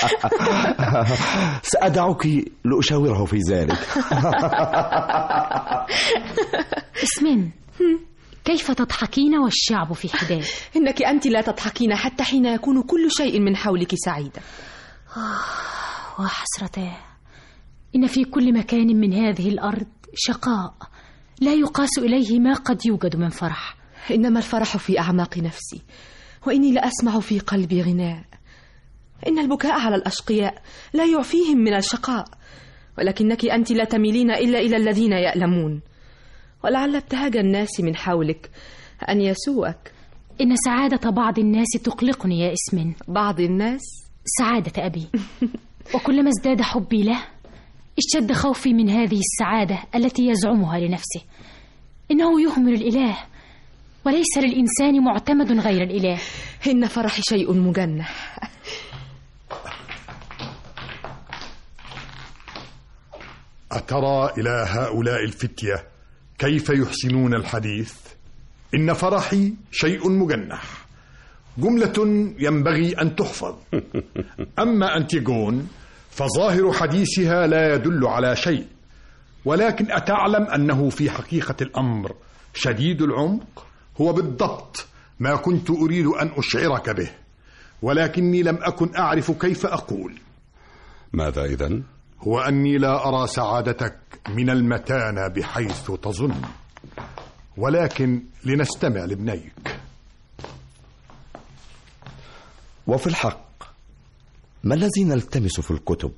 سأدعك لأشاوره في ذلك. اسمين، كيف تضحكين والشعب في حداد؟ إنك أنت لا تضحكين حتى حين يكون كل شيء من حولك سعيدا. آه، وحسرتاه، إن في كل مكان من هذه الأرض شقاء لا يقاس إليه ما قد يوجد من فرح. إنما الفرح في أعماق نفسي، وإني لأسمع في قلبي غناء. إن البكاء على الأشقياء لا يعفيهم من الشقاء، ولكنك أنت لا تميلين إلا إلى الذين يألمون، ولعل ابتهاج الناس من حولك أن يسوءك. إن سعادة بعض الناس تقلقني يا اسمن. بعض الناس؟ سعادة أبي، وكلما ازداد حبي له اشتد خوفي من هذه السعادة التي يزعمها لنفسه. إنه يهمل الإله، وليس للإنسان معتمد غير الإله. إن فرحي شيء مجنح. أترى إلى هؤلاء الفتية كيف يحسنون الحديث؟ إن فرحي شيء مجنح، جملة ينبغي أن تحفظ. أما أنتيغون فظاهر حديثها لا يدل على شيء، ولكن أتعلم أنه في حقيقة الأمر شديد العمق هو بالضبط ما كنت أريد أن أشعرك به، ولكني لم أكن أعرف كيف أقول. ماذا إذن؟ هو أني لا أرى سعادتك من المتانة بحيث تظن، ولكن لنستمع لابنيك. وفي الحق ما الذي نلتمس في الكتب؟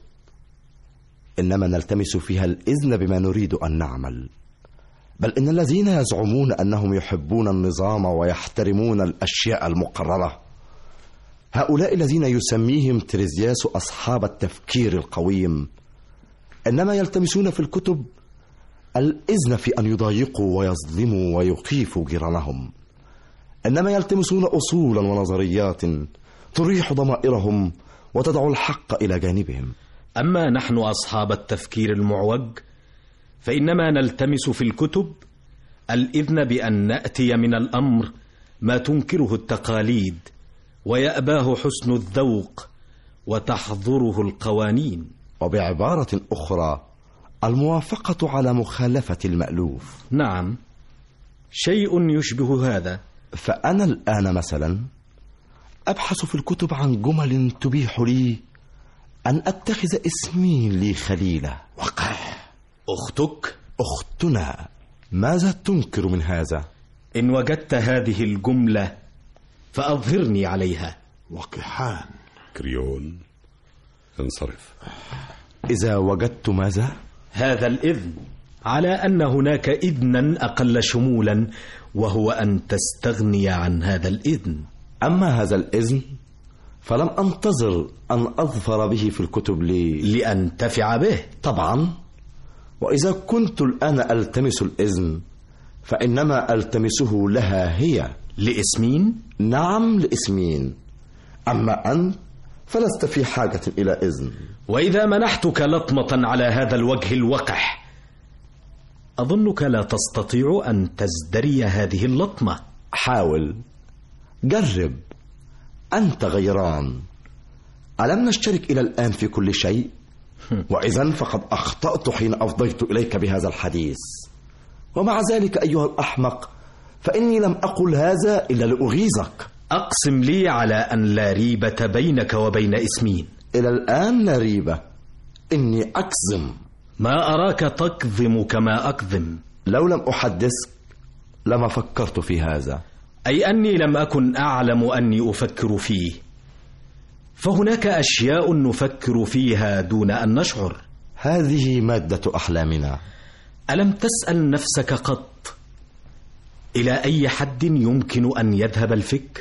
إنما نلتمس فيها الإذن بما نريد أن نعمل، بل إن الذين يزعمون أنهم يحبون النظام ويحترمون الأشياء المقررة، هؤلاء الذين يسميهم تريزياس أصحاب التفكير القويم، إنما يلتمسون في الكتب الإذن في أن يضايقوا ويظلموا ويخيفوا جيرانهم، إنما يلتمسون أصولا ونظريات تريح ضمائرهم وتدعو الحق إلى جانبهم. أما نحن أصحاب التفكير المعوج فإنما نلتمس في الكتب الإذن بأن نأتي من الأمر ما تنكره التقاليد ويأباه حسن الذوق وتحظره القوانين، وبعبارة أخرى الموافقة على مخالفة المألوف. نعم، شيء يشبه هذا. فأنا الآن مثلا أبحث في الكتب عن جمل تبيح لي أن أتخذ اسمي لي خليلة. وقح أختك؟ أختنا. ماذا تنكر من هذا؟ إن وجدت هذه الجملة فأظهرني عليها. وقحان. كريون، انصرف. إذا وجدت ماذا؟ هذا الإذن، على أن هناك إذنا أقل شمولا، وهو أن تستغني عن هذا الإذن. أما هذا الإذن فلم أنتظر أن أظفر به في الكتب لي... لأنتفع به طبعا. وإذا كنت الآن ألتمس الإذن فإنما ألتمسه لها هي. لإسمين؟ نعم، لإسمين. أما أنت فلست في حاجة إلى إذن. وإذا منحتك لطمة على هذا الوجه الوقح أظنك لا تستطيع أن تزدري هذه اللطمة. حاول، جرب. أنت غيران. ألم نشترك إلى الآن في كل شيء؟ وإذن فقد أخطأت حين أفضيت إليك بهذا الحديث. ومع ذلك أيها الأحمق فإني لم أقل هذا إلا لأغيظك. أقسم لي على أن لا ريبة بينك وبين إسمين. إلى الآن لا ريبة. إني أكظم. ما أراك تكظم كما أكظم. لو لم أحدثك لما فكرت في هذا. أي أني لم أكن أعلم أني أفكر فيه. فهناك أشياء نفكر فيها دون أن نشعر. هذه مادة أحلامنا. ألم تسأل نفسك قط إلى أي حد يمكن أن يذهب الفكر؟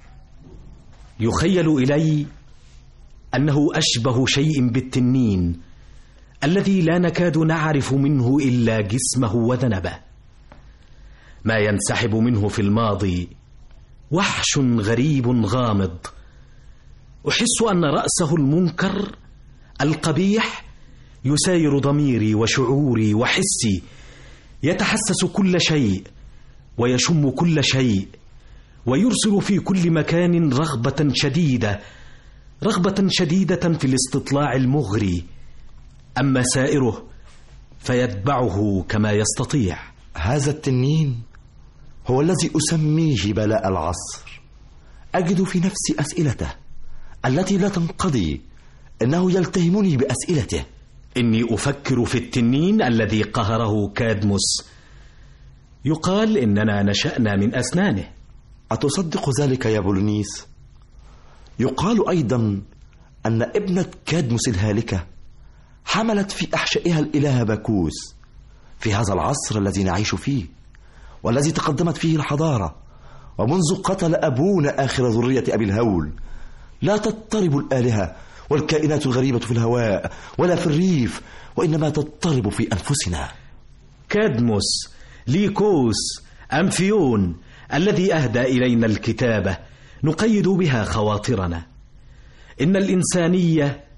يخيل إلي أنه أشبه شيء بالتنين الذي لا نكاد نعرف منه إلا جسمه وذنبه، ما ينسحب منه في الماضي وحش غريب غامض. أحس أن رأسه المنكر القبيح يساير ضميري وشعوري وحسي، يتحسس كل شيء ويشم كل شيء ويرسل في كل مكان رغبة شديدة، رغبة شديدة في الاستطلاع المغري. أما سائره فيتبعه كما يستطيع. هذا التنين هو الذي أسميه بلاء العصر. أجد في نفسي أسئلته التي لا تنقضي. إنه يلتهمني بأسئلته. إني أفكر في التنين الذي قهره كادموس. يقال إننا نشأنا من أسنانه. أتصدق ذلك يا بولونيس؟ يقال أيضا أن ابنة كادموس الهالكة حملت في أحشائها الإله باكوس في هذا العصر الذي نعيش فيه والذي تقدمت فيه الحضارة. ومنذ قتل أبونا آخر ذرية أبي الهول لا تضطرب الآلهة والكائنات الغريبة في الهواء ولا في الريف، وإنما تضطرب في أنفسنا. كادموس، ليكوس، أمفيون الذي أهدى إلينا الكتابة نقيد بها خواطرنا. إن الإنسانية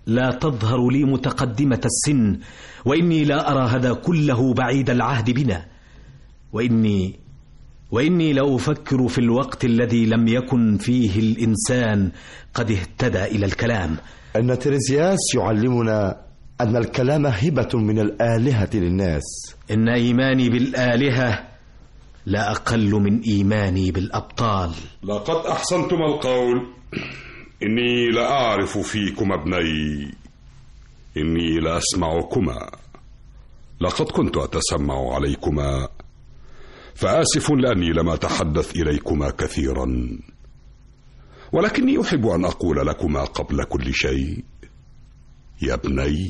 لا تظهر لي متقدمة السن، وإني لا أرى هذا كله بعيد العهد بنا، وإني وإني لا أفكر في الوقت الذي لم يكن فيه الإنسان قد اهتدى إلى الكلام. أن تريزياس يعلمنا أن الكلام هبة من الآلهة للناس. إن إيماني بالآلهة لا أقل من إيماني بالأبطال. لقد أحسنتم القول. إني لا أعرف فيكما ابني، إني لا أسمعكما. لقد كنت أتسمع عليكما، فآسف لأني لم أتحدث إليكما كثيرا، ولكني أحب أن أقول لكما قبل كل شيء: يا ابني،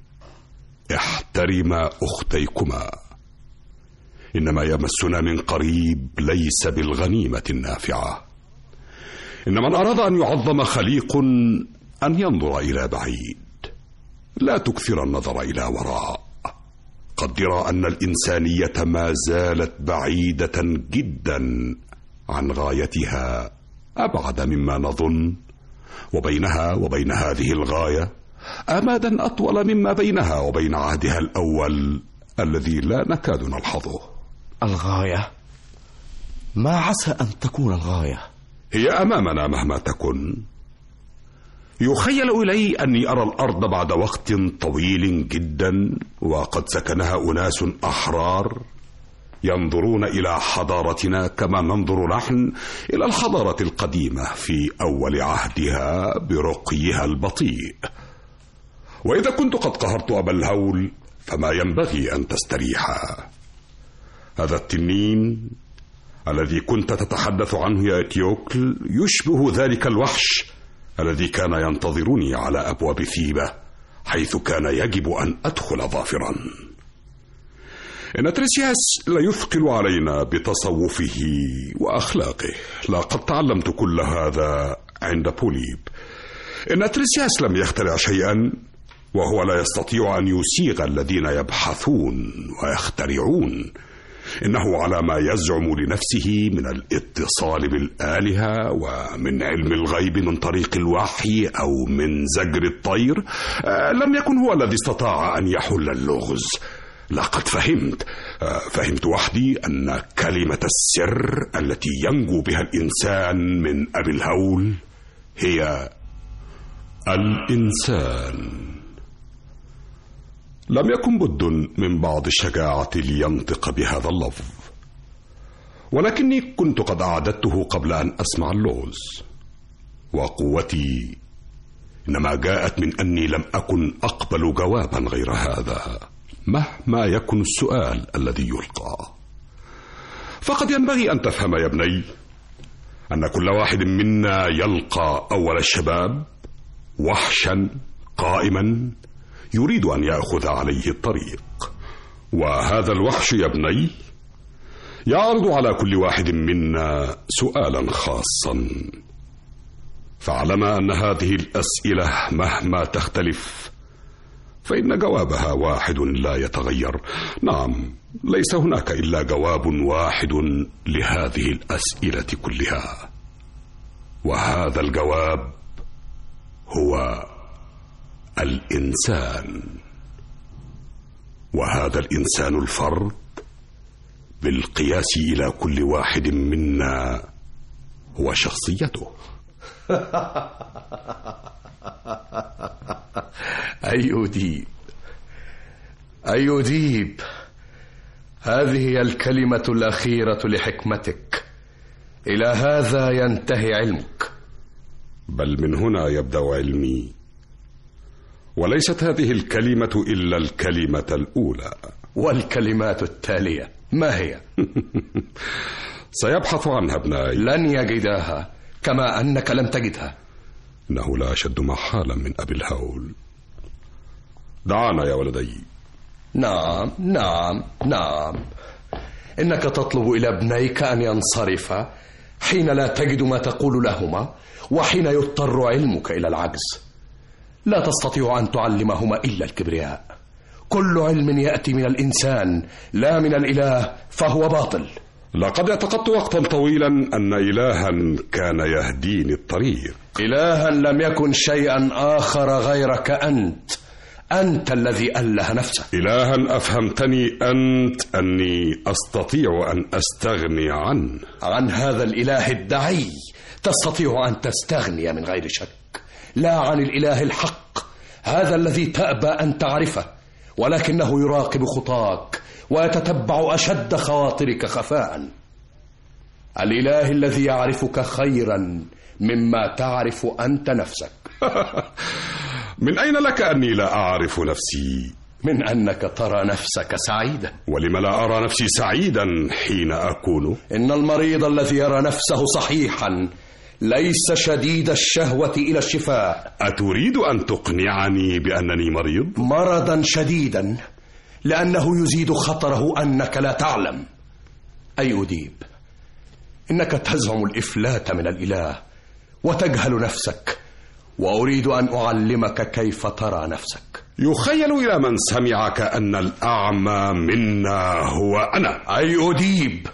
احترما أختيكما. إن ما يمسنا من قريب ليس بالغنيمة النافعة. إن من أراد أن يعظم خليق أن ينظر إلى بعيد، لا تكثر النظر إلى وراء. قدر أن الإنسانية ما زالت بعيدة جدا عن غايتها، أبعد مما نظن، وبينها وبين هذه الغاية أمدا أطول مما بينها وبين عهدها الأول الذي لا نكاد نلحظه. الغاية؟ ما عسى أن تكون الغاية؟ هي أمامنا مهما تكن. يخيل إلي أني أرى الأرض بعد وقت طويل جدا وقد سكنها أناس أحرار ينظرون إلى حضارتنا كما ننظر نحن إلى الحضارة القديمة في أول عهدها برقيها البطيء. وإذا كنت قد قهرت أبا الهول فما ينبغي أن تستريحا. هذا التنين الذي كنت تتحدث عنه يا إتيوكل يشبه ذلك الوحش الذي كان ينتظرني على أبواب ثيبة، حيث كان يجب أن أدخل ظافرا. إن تريزياس لا يثقل علينا بتصوفه وأخلاقه. لقد تعلمت كل هذا عند بوليب. إن تريزياس لم يخترع شيئا، وهو لا يستطيع أن يسيغ الذين يبحثون ويخترعون. إنه على ما يزعم لنفسه من الاتصال بالآلهة ومن علم الغيب من طريق الوحي أو من زجر الطير، لم يكن هو الذي استطاع أن يحل اللغز. لقد فهمت فهمت وحدي أن كلمة السر التي ينجو بها الإنسان من أبي الهول هي الإنسان. لم يكن بد من بعض الشجاعة لينطق بهذا اللفظ، ولكني كنت قد أعددته قبل أن أسمع اللغز. وقوتي إنما جاءت من أني لم أكن أقبل جوابا غير هذا مهما يكن السؤال الذي يلقى. فقد ينبغي أن تفهم يا ابني أن كل واحد منا يلقى أول الشباب وحشا قائما يريد أن يأخذ عليه الطريق. وهذا الوحش يا ابني يعرض على كل واحد منا سؤالا خاصا. فاعلم أن هذه الأسئلة مهما تختلف فإن جوابها واحد لا يتغير. نعم، ليس هناك إلا جواب واحد لهذه الأسئلة كلها، وهذا الجواب هو الإنسان. وهذا الإنسان الفرد بالقياس إلى كل واحد منا هو شخصيته. أيوديب أيوديب، هذه هي الكلمة الأخيرة لحكمتك. إلى هذا ينتهي علمك. بل من هنا يبدأ علمي. وليست هذه الكلمة إلا الكلمة الأولى. والكلمات التالية ما هي؟ سيبحث عنها ابناي. لن يجدها، كما أنك لن تجدها. إنه لا أشد محالا من أبي الهول. دعانا يا ولدي. نعم نعم نعم. إنك تطلب إلى ابنيك أن ينصرفا حين لا تجد ما تقول لهما، وحين يضطر علمك إلى العجز. لا تستطيع أن تعلمهما إلا الكبرياء. كل علم يأتي من الإنسان لا من الإله فهو باطل. لقد اعتقدت وقتا طويلا أن إلها كان يهديني الطريق. إلها لم يكن شيئا آخر غيرك أنت. أنت الذي أله نفسك. إلها أفهمتني أنت أني أستطيع أن أستغني عنه. عن هذا الإله الدعي تستطيع أن تستغني من غير شك، لا عن الإله الحق، هذا الذي تأبى أن تعرفه ولكنه يراقب خطاك ويتتبع أشد خواطرك خفاء. الإله الذي يعرفك خيرا مما تعرف أنت نفسك. من أين لك أني لا أعرف نفسي؟ من أنك ترى نفسك سعيدا. ولم لا أرى نفسي سعيدا حين أكون؟ إن المريض الذي يرى نفسه صحيحا ليس شديد الشهوة إلى الشفاء. أتريد أن تقنعني بأنني مريض؟ مرضا شديدا، لأنه يزيد خطره أنك لا تعلم. أي أديب، إنك تزعم الإفلات من الإله وتجهل نفسك، وأريد أن أعلمك كيف ترى نفسك. يخيل إلى من سمعك أن الأعمى منا هو أنا. أي أديب،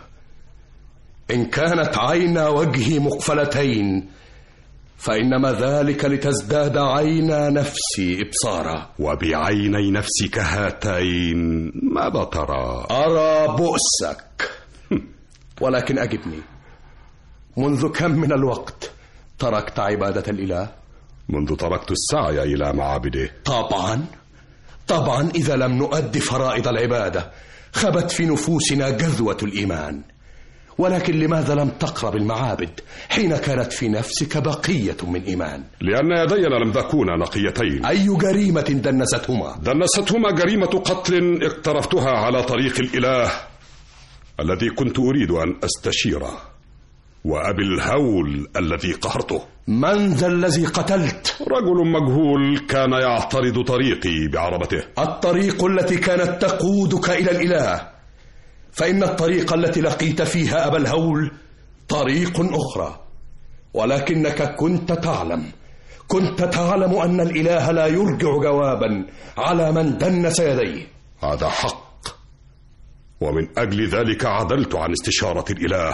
إن كانت عينا وجهي مقفلتين فإنما ذلك لتزداد عينا نفسي إبصارا. وبعيني نفسك هاتين ماذا ترى؟ أرى بؤسك. ولكن أجبني، منذ كم من الوقت تركت عبادة الإله؟ منذ تركت السعي إلى معابده. طبعا طبعا إذا لم نؤدي فرائض العبادة خبت في نفوسنا جذوة الإيمان. ولكن لماذا لم تقرب المعابد حين كانت في نفسك بقية من إيمان؟ لأن يدينا لم تكونا نقيتين. أي جريمة دنستهما؟ دنستهما جريمة قتل اقترفتها على طريق الإله الذي كنت أريد أن أستشيره، وأبي الهول الذي قهرته. من ذا الذي قتلت؟ رجل مجهول كان يعترض طريقي بعربته. الطريق التي كانت تقودك إلى الإله، فإن الطريق التي لقيت فيها أبا الهول طريق أخرى. ولكنك كنت تعلم كنت تعلم أن الإله لا يرجع جوابا على من دنس يديه. هذا حق، ومن أجل ذلك عدلت عن استشارة الإله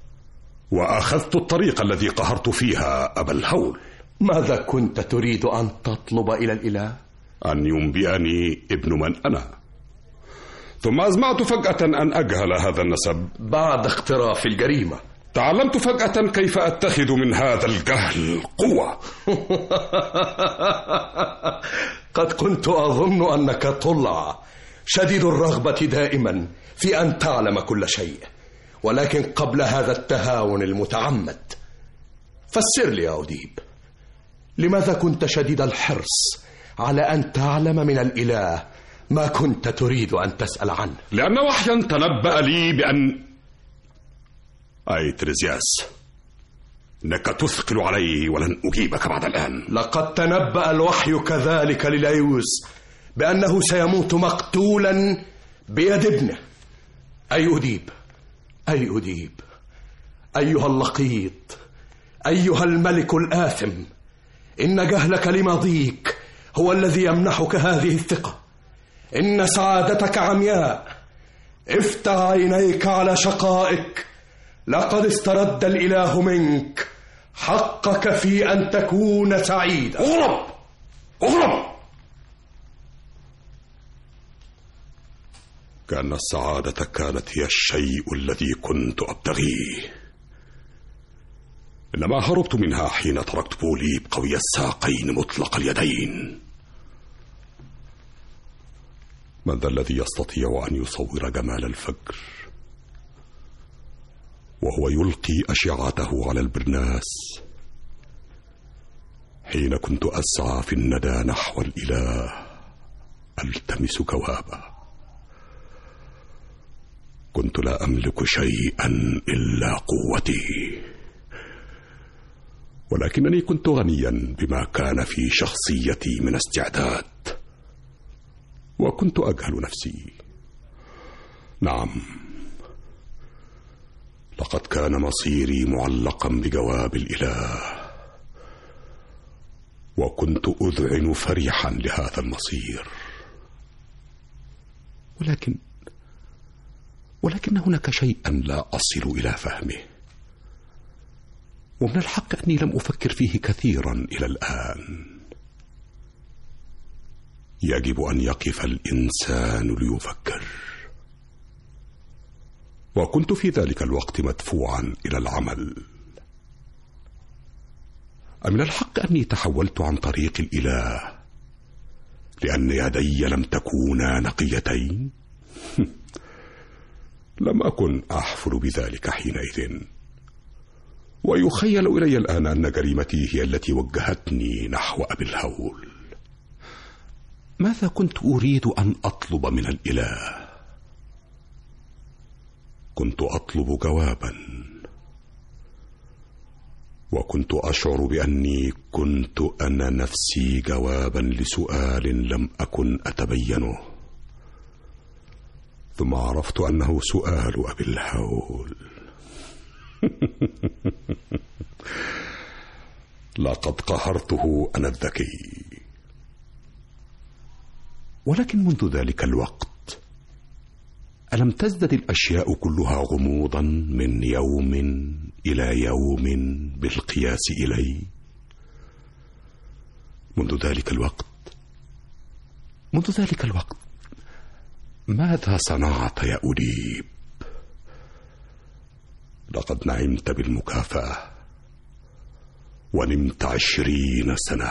وأخذت الطريق الذي قهرت فيها أبا الهول. ماذا كنت تريد أن تطلب إلى الإله؟ أن ينبئني ابن من أنا، ثم أزمعت فجأة أن أجهل هذا النسب. بعد اقتراف الجريمة تعلمت فجأة كيف أتخذ من هذا الجهل قوة. قد كنت أظن أنك طلع شديد الرغبة دائما في أن تعلم كل شيء، ولكن قبل هذا التهاون المتعمد. فسر لي يا أديب، لماذا كنت شديد الحرص على أن تعلم من الإله ما كنت تريد أن تسأل عنه؟ لأن وحيا تنبأ لي بأن أي تريزياس إنك تثقل علي ولن أجيبك بعد الآن. لقد تنبأ الوحي كذلك للايوس بأنه سيموت مقتولا بيد ابنه. أي أديب أي أديب أيها اللقيط، أيها الملك الآثم، إن جهلك لماضيك هو الذي يمنحك هذه الثقة. إن سعادتك عمياء. افتح عينيك على شقائك، لقد استرد الإله منك حقك في أن تكون سعيدا. أغرب أغرب كأن السعادة كانت هي الشيء الذي كنت أبتغيه، إنما هربت منها حين تركت بوليب قوي الساقين مطلق اليدين. من ذا الذي يستطيع أن يصور جمال الفجر وهو يلقي أشعته على البرناس حين كنت أسعى في الندى نحو الإله ألتمس جوابه؟ كنت لا أملك شيئا إلا قوتي، ولكنني كنت غنيا بما كان في شخصيتي من استعداد، وكنت أجهل نفسي. نعم، لقد كان مصيري معلقا بجواب الإله، وكنت أذعن فرحا لهذا المصير. ولكن ولكن هناك شيئا لا أصل إلى فهمه، ومن الحق أني لم أفكر فيه كثيرا إلى الآن. يجب أن يقف الإنسان ليفكر، وكنت في ذلك الوقت مدفوعا إلى العمل. أمن الحق أني تحولت عن طريق الإله لأن يدي لم تكونا نقيتين؟ لم أكن أحفل بذلك حينئذ، ويخيل إلي الآن أن جريمتي هي التي وجهتني نحو أبي الهول. ماذا كنت أريد أن أطلب من الإله؟ كنت أطلب جوابا، وكنت أشعر بأني كنت أنا نفسي جوابا لسؤال لم أكن أتبينه، ثم عرفت أنه سؤال أبي الهول. لقد قهرته أنا الذكي. ولكن منذ ذلك الوقت ألم تزدد الأشياء كلها غموضا من يوم إلى يوم بالقياس إلي؟ منذ ذلك الوقت منذ ذلك الوقت ماذا صنعت يا أديب؟ لقد نعمت بالمكافأة ونمت عشرين سنة،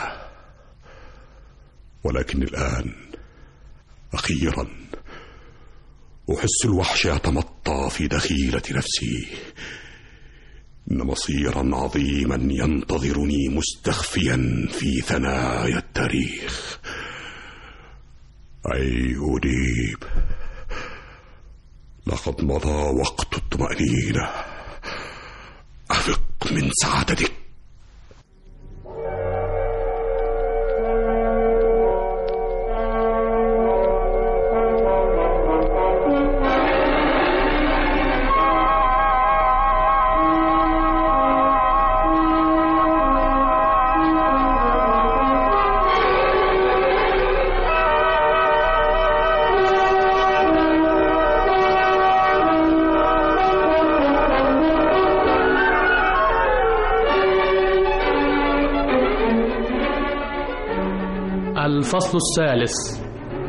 ولكن الآن أخيرا أحس الوحش يتمطى في دخيلة نفسي. إن مصيرا عظيما ينتظرني مستخفيا في ثنايا التاريخ. أي أديب، لقد مضى وقت الطمأنينة. أفق من سعادتك. الفصل الثالث.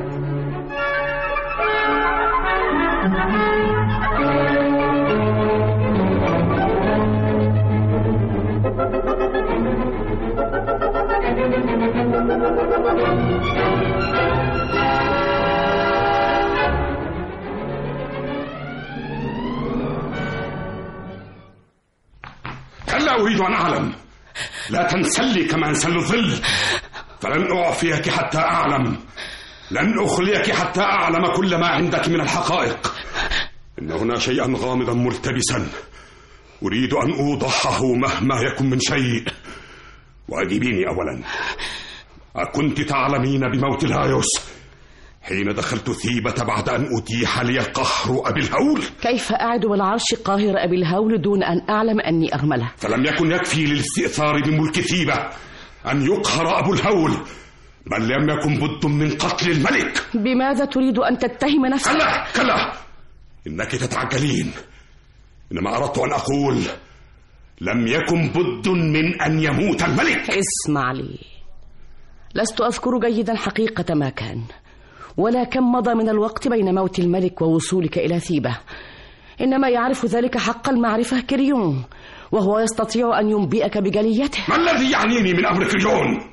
كلا أريد أن أعلم. لا تنسلي كما ينسل الظل، فلن أعفيك حتى أعلم، لن أخليك حتى أعلم كل ما عندك من الحقائق. إن هنا شيئا غامضا ملتبسا أريد أن أوضحه مهما يكن من شيء. وأجيبيني أولا، أكنت تعلمين بموت لايوس حين دخلت ثيبة بعد أن أتيح لي قهر أبي الهول؟ كيف أعد والعرش قاهر أبي الهول دون أن أعلم أني أرملة؟ فلم يكن يكفي للاستئثار بملك ثيبة أن يقهر أبو الهول، بل لم يكن بد من قتل الملك. بماذا تريد أن تتهم نفسك؟ كلا كلا، إنك تتعجلين. إنما أردت أن أقول لم يكن بد من أن يموت الملك. اسمع لي، لست أذكر جيدا حقيقة ما كان، ولا كم مضى من الوقت بين موت الملك ووصولك إلى ثيبة. إنما يعرف ذلك حق المعرفة كريون، وهو يستطيع أن ينبئك بجليته. ما الذي يعنيني من أمر كريون؟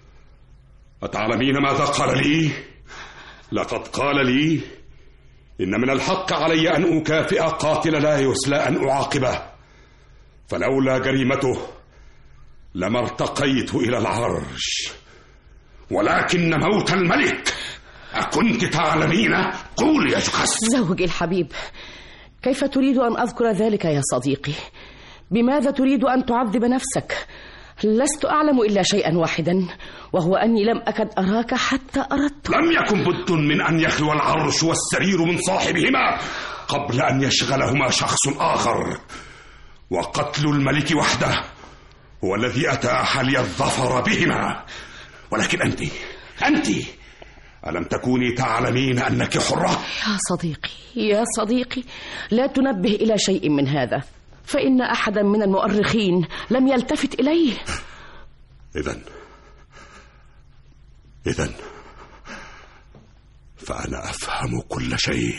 أتعلمين ماذا قال لي؟ لقد قال لي إن من الحق علي أن أكافئ قاتل لايوس لا أن أعاقبه، فلولا جريمته لما ارتقيت إلى العرش. ولكن موت الملك أكنت تعلمين؟ قول يا جوكاس. زوجي الحبيب، كيف تريد أن أذكر ذلك يا صديقي؟ بماذا تريد أن تعذب نفسك؟ لست أعلم إلا شيئا واحدا، وهو أني لم أكد أراك حتى أردت. لم يكن بد من أن يخلو العرش والسرير من صاحبهما قبل أن يشغلهما شخص آخر، وقتل الملك وحده هو الذي أتاح لي الظفر بهما. ولكن أنت أنت ألم تكوني تعلمين أنك حرة؟ يا صديقي يا صديقي، لا تنبه إلى شيء من هذا، فإن أحدا من المؤرخين لم يلتفت إليه. إذن إذن فأنا أفهم كل شيء.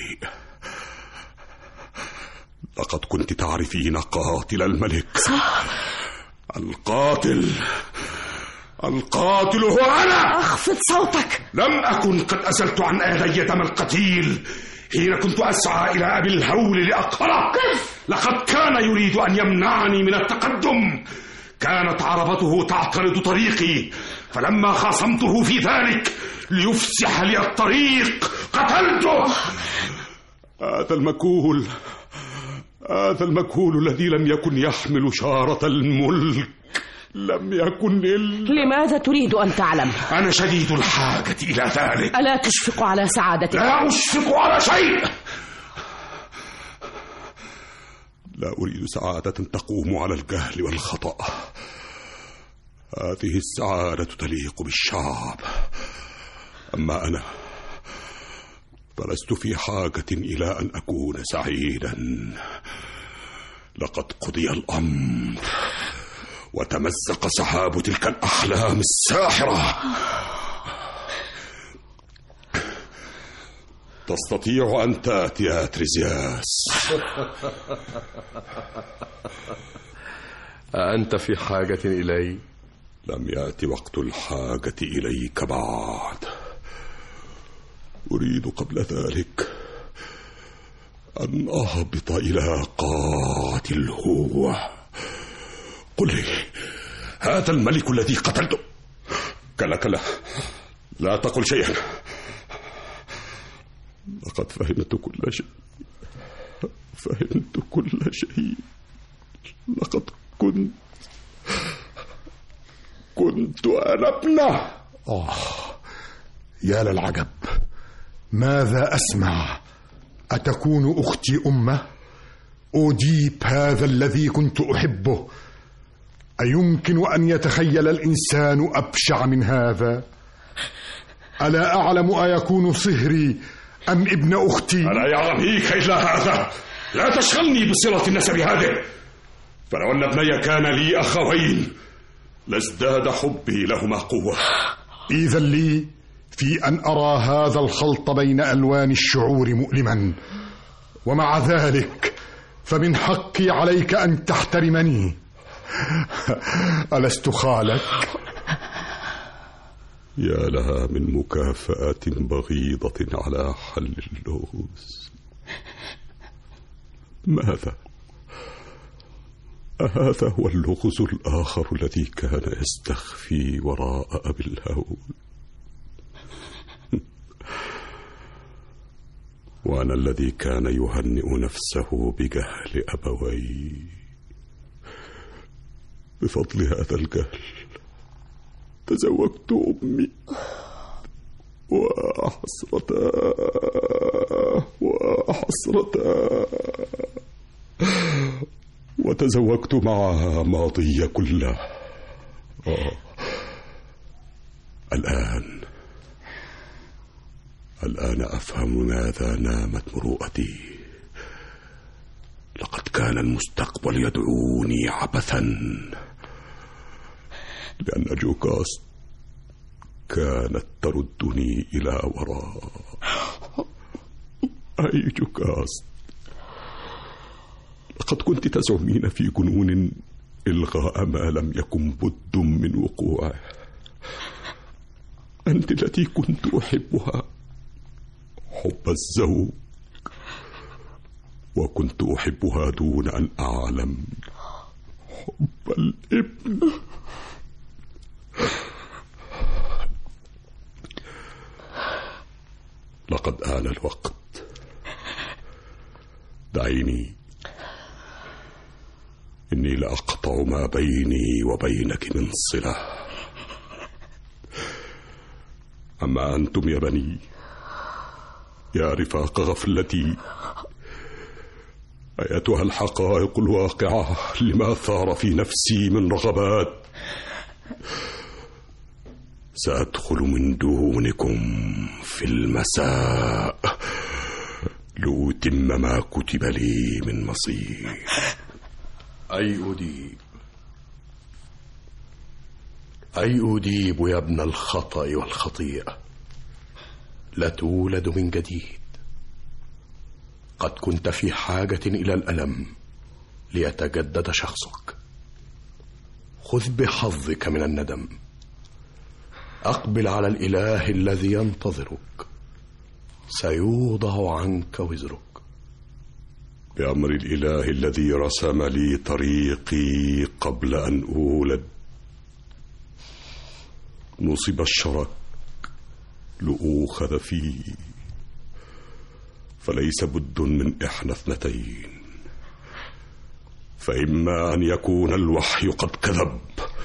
لقد كنت تعرفين قاتل الملك. صح. القاتل القاتل هو أنا. أخفض صوتك. لم أكن قد أزلت عن آلي دم القتيل حين كنت أسعى إلى أبي الهول لأقهره. لقد كان يريد أن يمنعني من التقدم. كانت عربته تعترض طريقي، فلما خاصمته في ذلك ليفسح لي الطريق قتلته. هذا المكهول هذا المكهول الذي لم يكن يحمل شارة الملك لم يكن ال... لماذا تريد أن تعلم؟ أنا شديد الحاجة إلى ذلك. ألا تشفق على سعادتك؟ لا أشفق على شيء. لا أريد سعادة تقوم على الجهل والخطأ. هذه السعادة تليق بالشعب، أما أنا فلست في حاجة إلى أن أكون سعيدا. لقد قضي الأمر وتمزق سحاب تلك الأحلام الساحرة. تستطيع أن تأتي يا تريزياس. أنت في حاجة إلي؟ لم يأتي وقت الحاجة إليك بعد. أريد قبل ذلك أن أهبط إلى قاتل هو. قل لي، هذا الملك الذي قتلته؟ كلا كلا، لا تقل شيئا. لقد فهمت كل شيء، فهمت كل شيء. لقد كنت كنت أنا ابنه. آه يا للعجب، ماذا أسمع؟ أتكون أختي أمه؟ أوديب هذا الذي كنت أحبه، أيمكن أن يتخيل الإنسان أبشع من هذا؟ ألا أعلم أيكون صهري أم ابن أختي؟ ألا يعلميك إلا هذا. لا تشغلني بصلة النسب هذه، فلو أن ابني كان لي أخوين لازداد حبي لهما قوة. إذا لي في أن أرى هذا الخلط بين ألوان الشعور مؤلما، ومع ذلك فمن حقي عليك أن تحترمني. ألست خالك؟ يا لها من مكافأة بغيضة على حل اللغز. ماذا؟ أهذا هو اللغز الآخر الذي كان يستخفي وراء أبي الهول؟ وأنا الذي كان يهنئ نفسه بجهل أبوي. بفضل هذا الجهل تزوجت أمي، وحسرتا وحسرتا، وتزوجت معها ماضي كله. آه. الآن الآن أفهم ماذا نامت مروءتي. لقد كان المستقبل يدعوني عبثا، لأن جوكاست كانت تردني إلى وراء. أي جوكاست، لقد كنت تزعمين في جنون إلغاء ما لم يكن بد من وقوعه. أنت التي كنت أحبها حب الزوج، وكنت أحبها دون أن أعلم حب الابن. لقد آن الوقت. دعيني، إني لأقطع ما بيني وبينك من صلة. أما أنتم يا بني، يا رفاق غفلتي، أيتها الحقائق الواقعة لما ثار في نفسي من رغبات، سأدخل من دونكم في المساء لأتم ما كتب لي من مصير. أي أديب أي أديب يا ابن الخطأ والخطيئة، لتولد من جديد. قد كنت في حاجة إلى الألم ليتجدد شخصك. خذ بحظك من الندم، أقبل على الإله الذي ينتظرك، سيوضع عنك وزرك. بأمر الإله الذي رسم لي طريقي قبل أن أولد، نصب الشرك لأوخذ فيه، فليس بد من إحدى اثنتين، فإما أن يكون الوحي قد كذب،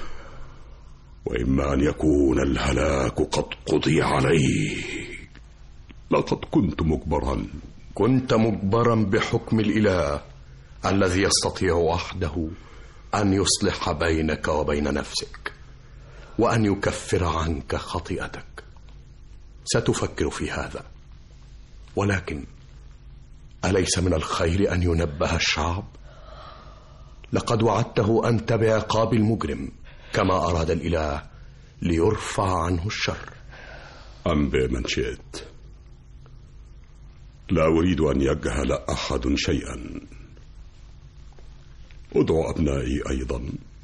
وإما أن يكون الهلاك قد قضي عليه. لقد كنت مجبرا كنت مجبرا بحكم الإله الذي يستطيع وحده أن يصلح بينك وبين نفسك، وأن يكفر عنك خطيئتك. ستفكر في هذا، ولكن أليس من الخير أن ينبه الشعب؟ لقد وعدته أنت بعقاب المجرم كما أراد الإله ليرفع عنه الشر. أنبئ من شئت، لا أريد أن يجهل أحد شيئا. أدعو أبنائي أيضا،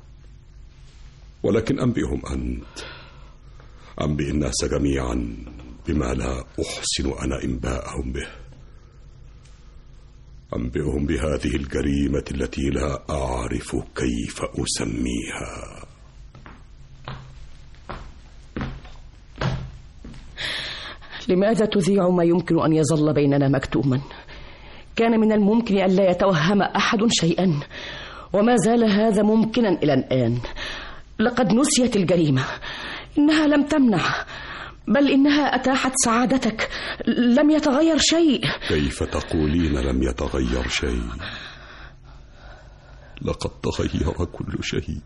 ولكن أنبئهم أنت. أنبئ الناس جميعا بما لا أحسن أنا إنباءهم به. أنبئهم بهذه الجريمة التي لا أعرف كيف أسميها. لماذا تذيع ما يمكن أن يظل بيننا مكتوما؟ كان من الممكن أن لا يتوهم أحد شيئا، وما زال هذا ممكنا إلى الآن. لقد نسيت الجريمة، إنها لم تمنع، بل إنها أتاحت سعادتك. لم يتغير شيء. كيف تقولين لم يتغير شيء؟ لقد تغير كل شيء،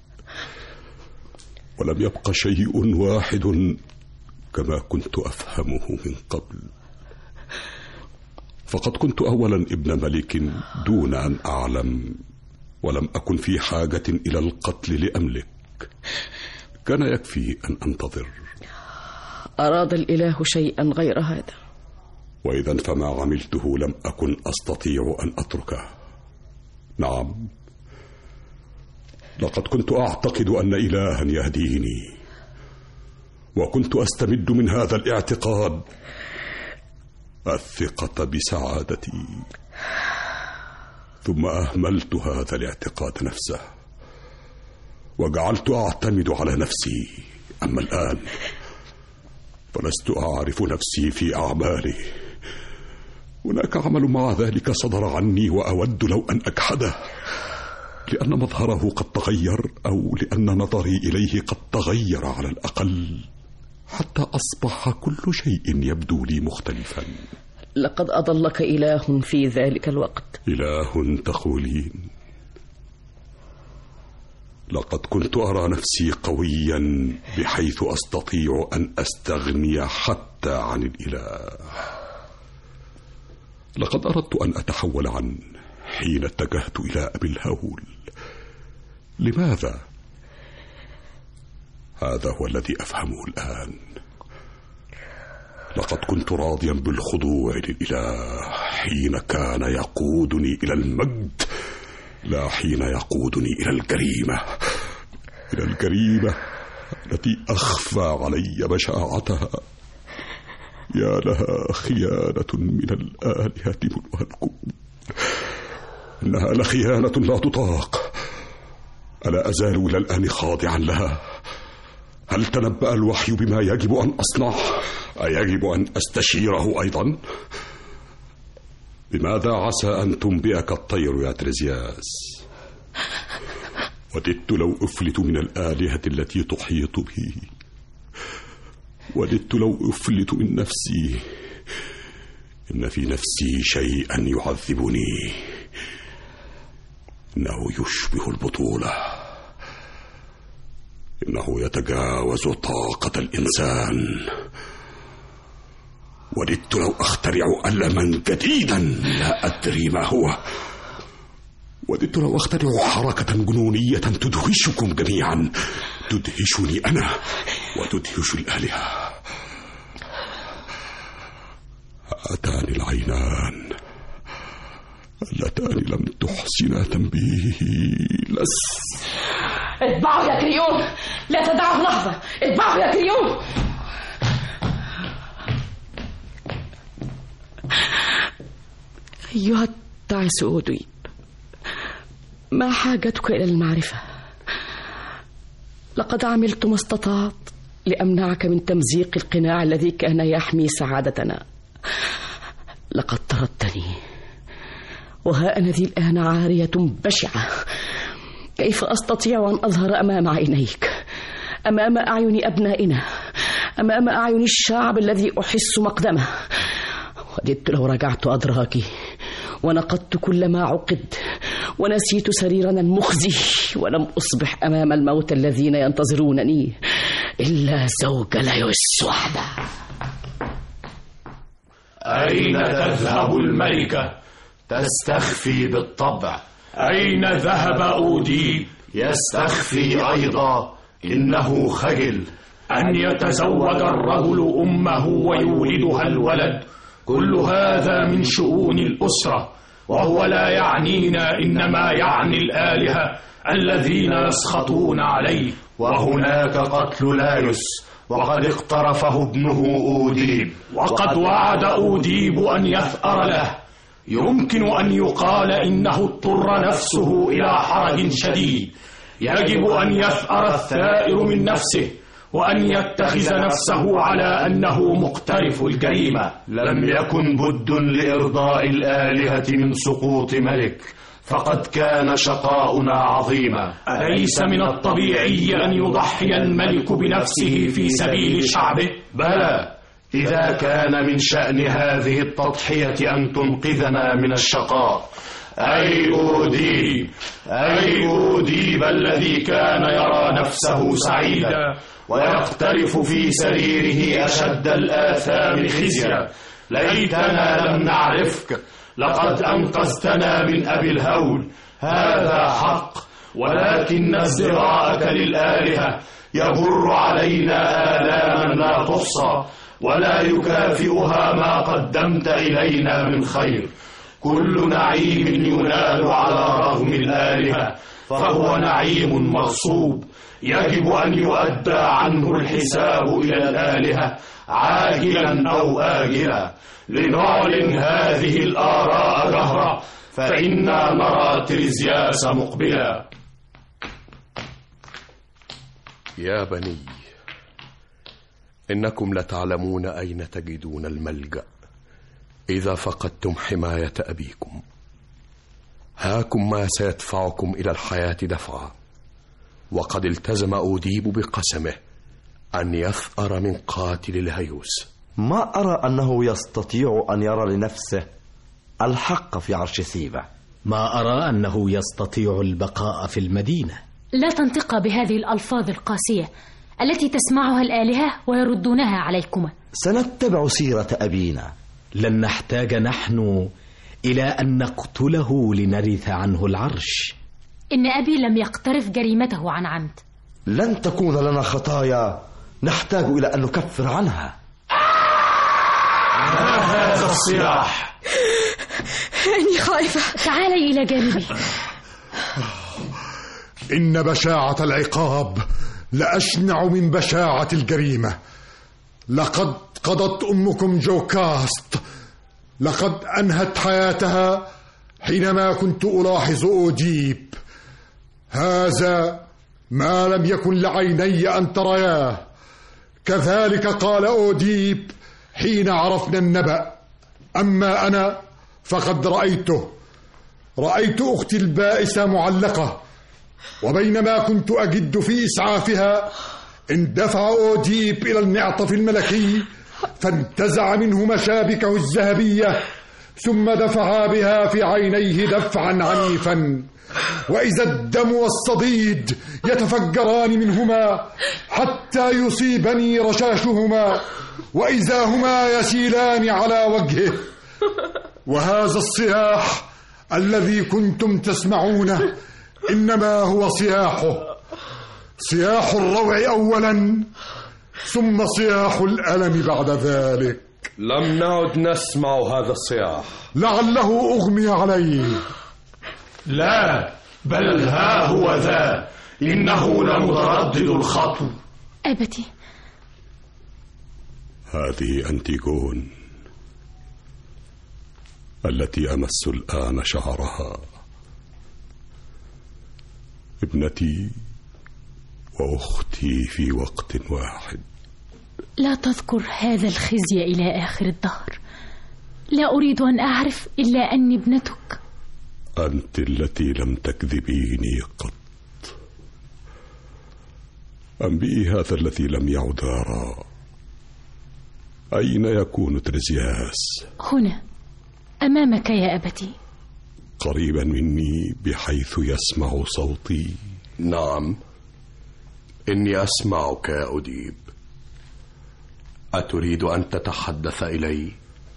ولم يبق شيء واحد كما كنت أفهمه من قبل. فقد كنت أولا ابن ملك دون أن أعلم، ولم أكن في حاجة إلى القتل لأملك. كان يكفي أن أنتظر. أراد الإله شيئا غير هذا، وإذا فما عملته لم أكن أستطيع أن أتركه. نعم، لقد كنت أعتقد أن إلها يهديني، وكنت أستمد من هذا الاعتقاد الثقة بسعادتي، ثم أهملت هذا الاعتقاد نفسه وجعلت أعتمد على نفسي. أما الآن فلست أعرف نفسي في أعمالي. هناك عمل مع ذلك صدر عني وأود لو أن أجحده، لأن مظهره قد تغير، أو لأن نظري إليه قد تغير على الأقل، حتى أصبح كل شيء يبدو لي مختلفا. لقد أضلك إله في ذلك الوقت. إله تقولين؟ لقد كنت أرى نفسي قويا بحيث أستطيع أن أستغني حتى عن الإله. لقد أردت أن أتحول عنه حين اتجهت إلى أبي الهول. لماذا؟ هذا هو الذي أفهمه الآن. لقد كنت راضيا بالخضوع للإله حين كان يقودني إلى المجد، لا حين يقودني إلى الجريمة، إلى الجريمة التي أخفى علي بشاعتها. يا لها خيانة من الآلهة ملوهكم، إنها لخيانة لا تطاق. ألا أزال إلى الآن خاضعا لها؟ هل تنبأ الوحي بما يجب أن أصنع؟ أيجب أن أستشيره أيضا؟ بماذا عسى أن تنبئك الطير يا تريزياس؟ وددت لو أفلت من الآلهة التي تحيط بي، وددت لو أفلت من نفسي. إن في نفسي شيئا يعذبني، إنه يشبه البطولة. إنه يتجاوز طاقة الإنسان. وددت لو أخترع ألما جديدا لا أدري ما هو. وددت لو أخترع حركة جنونية تدهشكم جميعا، تدهشني أنا وتدهش الآلهة. هاتان العينان اللتان لم تحسنا تنبيهي لس. اتبعوا يا كريون، لا تدعه لحظة، اتبعوا يا كريون. أيها التعس أوديب، ما حاجتك إلى المعرفة؟ لقد عملت ما استطعت لأمنعك من تمزيق القناع الذي كان يحمي سعادتنا. لقد طردتني، وها أنا ذي الآن عارية بشعة. كيف أستطيع أن أظهر أمام عينيك، أمام أعين أبنائنا، أمام أعين الشعب الذي أحس مقدمه؟ وددت لو رجعت أدراكي ونقضت كل ما عقد، ونسيت سريرنا المخزي، ولم أصبح أمام الموت الذين ينتظرونني إلا زوج ليوس وحده. أين تذهب الملكة؟ تستخفي بالطبع. أين ذهب أوديب؟ يستخفي أيضا، إنه خجل. أن يتزوج الرجل أمه ويولدها الولد، كل هذا من شؤون الأسرة، وهو لا يعنينا، إنما يعني الآلهة الذين يسخطون عليه. وهناك قتل لايوس، وقد اقترفه ابنه أوديب، وقد وعد أوديب أن يثأر له. يمكن أن يقال إنه اضطر نفسه إلى حرج شديد. يجب أن يثأر الثائر من نفسه، وأن يتخذ نفسه على أنه مقترف الجريمة. لم يكن بد لإرضاء الآلهة من سقوط ملك، فقد كان شقاؤنا عظيما. أليس من الطبيعي أن يضحي الملك بنفسه في سبيل شعبه؟ بلى، إذا كان من شأن هذه التضحية أن تنقذنا من الشقاء. أي أوديب، أي أوديب الذي كان يرى نفسه سعيدا ويقترف في سريره أشد الآثام خزيا. ليتنا لم نعرفك، لقد أنقذتنا من أبي الهول، هذا حق. ولكن ازدراءك للآلهة يبر علينا آلاما لا تحصى، ولا يكافئها ما قدمت إلينا من خير. كل نعيم ينال على رغم الآلهة فهو نعيم مغصوب، يجب أن يؤدى عنه الحساب إلى الآلهة عاجلا أو آجلا. لنعلن هذه الآراء جهرا، فإنا نرى تريزياس مقبلا. يا بني، إنكم لتعلمون أين تجدون الملجأ إذا فقدتم حماية أبيكم. هاكم ما سيدفعكم إلى الحياة دفعا. وقد التزم أوديب بقسمه أن يثأر من قاتل الهيوس. ما أرى أنه يستطيع أن يرى لنفسه الحق في عرش ثيبة. ما أرى أنه يستطيع البقاء في المدينة. لا تنطق بهذه الألفاظ القاسية التي تسمعها الآلهة ويردونها عليكما. سنتبع سيرة أبينا. لن نحتاج نحن إلى أن نقتله لنرث عنه العرش. إن أبي لم يقترف جريمته عن عمد. لن تكون لنا خطايا نحتاج إلى أن نكفر عنها. هذا الصراح. إني خائفة. تعالي إلى جانبي. إن بشاعة العقاب لأشنع من بشاعة الجريمة. لقد قضت أمكم جوكاست، لقد أنهت حياتها حينما كنت ألاحظ أوديب. هذا ما لم يكن لعيني أن ترياه. كذلك قال أوديب حين عرفنا النبأ. أما أنا فقد رأيته. رأيت أختي البائسة معلقة، وبينما كنت أجد في إسعافها اندفع أوديب إلى المعطف الملكي، فانتزع منه مشابكه الذهبية، ثم دفعا بها في عينيه دفعا عنيفا، وإذا الدم والصديد يتفجران منهما حتى يصيبني رشاشهما، وإذا هما يسيلان على وجهه. وهذا الصياح الذي كنتم تسمعونه إنما هو صياحه، صياح الروع أولا ثم صياح الألم بعد ذلك. لم نعد نسمع هذا الصياح. لعله أغمي عليه. لا، بل ها هو ذا، إنه لمتردد الخطو. أبتي، هذه أنتيغون التي أمس الآن شعرها، ابنتي وأختي في وقت واحد. لا تذكر هذا الخزي إلى آخر الدهر. لا أريد أن أعرف إلا أني ابنتك. أنت التي لم تكذبيني قط. أنبئي هذا الذي لم يعد يرى. أين يكون تريزياس؟ هنا أمامك يا أبتي. قريبا مني بحيث يسمع صوتي. نعم، إني أسمعك يا أديب. أتريد أن تتحدث إلي؟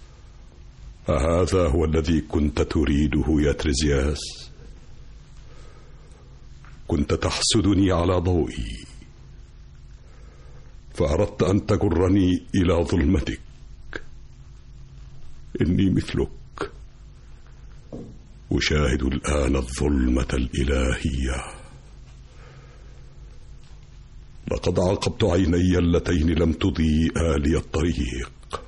أهذا هو الذي كنت تريده يا تريزياس؟ كنت تحسدني على ضوئي، فأردت أن تجرني إلى ظلمتك. إني مثلك أشاهد الآن الظلمة الإلهية. لقد عاقبت عيني اللتين لم تضيئا لي الطريق.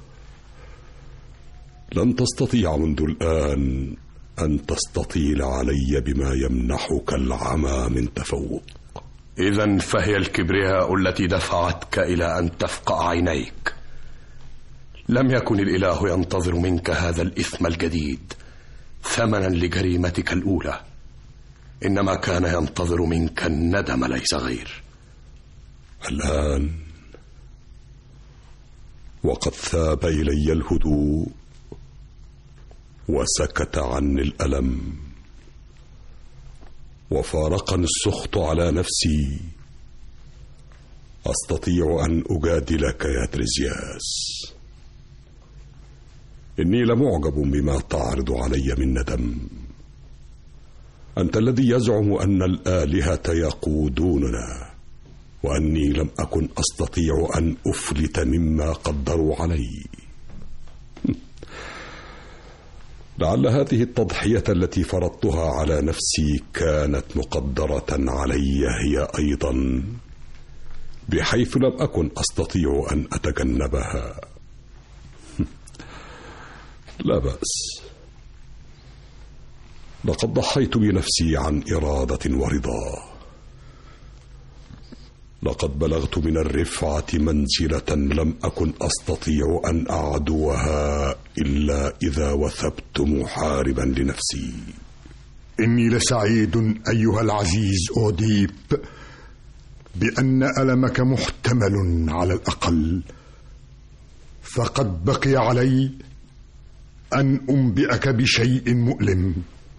لن تستطيع منذ الآن أن تستطيل علي بما يمنحك العمى من تفوق. إذن فهي الكبرياء التي دفعتك إلى أن تفقع عينيك. لم يكن الإله ينتظر منك هذا الإثم الجديد ثمنا لجريمتك الأولى، إنما كان ينتظر منك الندم ليس غير. الآن وقد ثاب إلي الهدوء وسكت عني الألم وفارقني السخط على نفسي، أستطيع أن أجادلك يا تريزياس. إني لمعجب بما تعرض علي من ندم. أنت الذي يزعم أن الآلهة يقودوننا، وأني لم أكن أستطيع أن أفلت مما قدروا علي. لعل هذه التضحية التي فرضتها على نفسي كانت مقدرة علي هي أيضا، بحيث لم أكن أستطيع أن أتجنبها. لا بأس، لقد ضحيت بنفسي عن إرادة ورضا. لقد بلغت من الرفعة منزلة لم أكن أستطيع أن أعدوها إلا إذا وثبت محاربا لنفسي. إني لسعيد أيها العزيز أوديب بأن ألمك محتمل على الأقل، فقد بقي علي أن أنبئك بشيء مؤلم.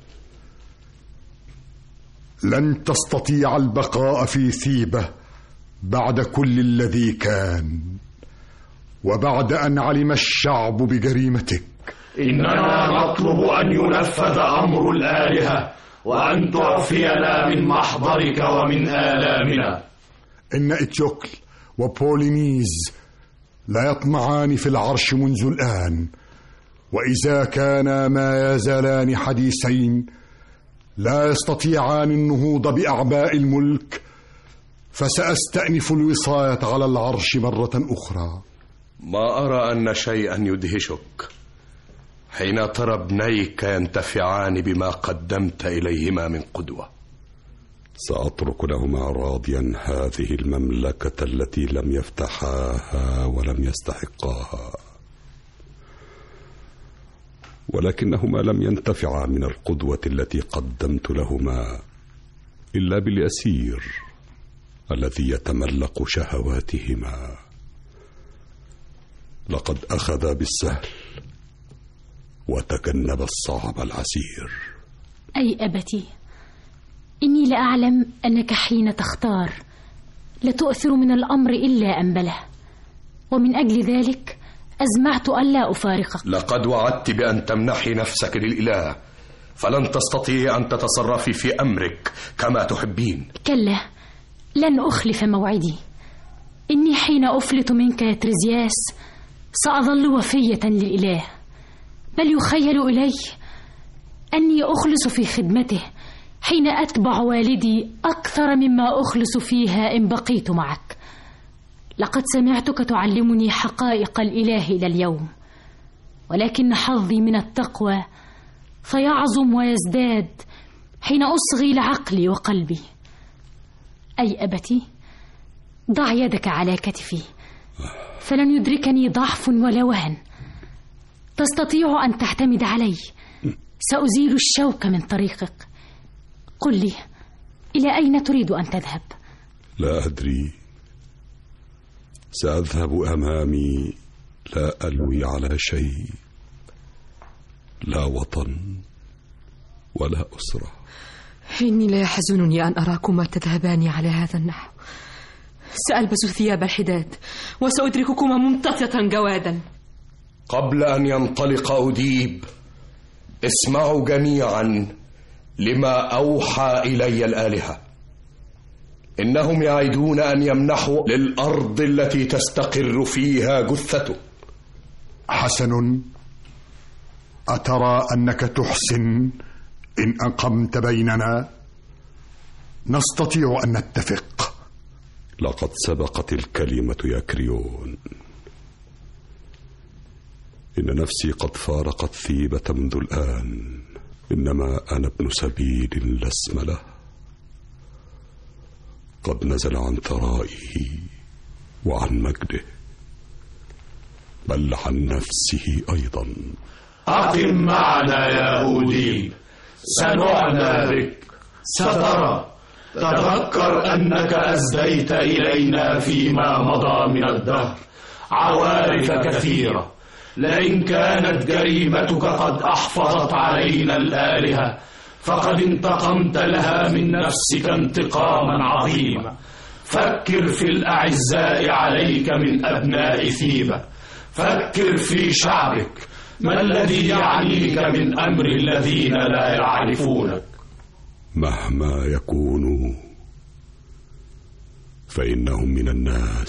لن تستطيع البقاء في ثيبة بعد كل الذي كان، وبعد أن علم الشعب بجريمتك. إننا نطلب أن ينفذ أمر الآلهة وأن تعفينا من محضرك ومن آلامنا. إن إتيوكل وبولينيز لا يطمعان في العرش منذ الآن، وإذا كانا ما يزالان حديثين لا يستطيعان النهوض بأعباء الملك، فسأستأنف الوصاية على العرش مرة أخرى. ما أرى أن شيئا يدهشك حين ترى ابنيك ينتفعان بما قدمت إليهما من قدوة. سأترك لهما راضيا هذه المملكة التي لم يفتحاها ولم يستحقاها، ولكنهما لم ينتفعا من القدوة التي قدمت لهما إلا باليسير الذي يتملق شهواتهما. لقد أخذا بالسهل وتجنب الصعب العسير. أي أبتي، إني لأعلم أنك حين تختار لتؤثر من الأمر إلا أنبله، ومن أجل ذلك أزمعت ألا أفارقك. لقد وعدت بأن تمنحي نفسك للإله، فلن تستطيع أن تتصرفي في أمرك كما تحبين. كلا، لن أخلف موعدي. إني حين أفلت منك يا تريزياس سأظل وفية للإله، بل يخيل إلي أني أخلص في خدمته حين أتبع والدي أكثر مما أخلص فيها إن بقيت معك. لقد سمعتك تعلمني حقائق الإله إلى اليوم، ولكن حظي من التقوى فيعظم ويزداد حين أصغي لعقلي وقلبي. أي أبتي، ضع يدك على كتفي فلن يدركني ضعف ولا وهن. تستطيع أن تعتمد علي، سأزيل الشوك من طريقك. قل لي، إلى أين تريد أن تذهب؟ لا أدري، سأذهب أمامي لا ألوي على شيء، لا وطن ولا أسرة. إني لا يحزنني أن أراكما تذهبان على هذا النحو. سألبس ثياب الحداد وسأدرككما ممتطة جوادا. قبل أن ينطلق أوديب، اسمعوا جميعا لما أوحى إلي الآلهة. إنهم يعدون أن يمنحوا للأرض التي تستقر فيها جثته. حسن، أترى أنك تحسن إن أقمت بيننا؟ نستطيع أن نتفق. لقد سبقت الكلمة يا كريون. إن نفسي قد فارقت ثيبة منذ الآن، إنما أنا ابن سبيل لا اسم له. قد نزل عن ثرائه وعن مجده، بل عن نفسه أيضا. أقم معنا يا أوديب، سنعنى بك. سترى، تذكر أنك أسديت إلينا فيما مضى من الدهر عوارف كثيرة. لئن كانت جريمتك قد أحفظت علينا الآلهة فقد انتقمت لها من نفسك انتقاما عظيما. فكر في الأعزاء عليك من أبناء ثيبة، فكر في شعبك، ما الذي يعنيك من أمر الذين لا يعرفونك. مهما يكونوا فإنهم من الناس،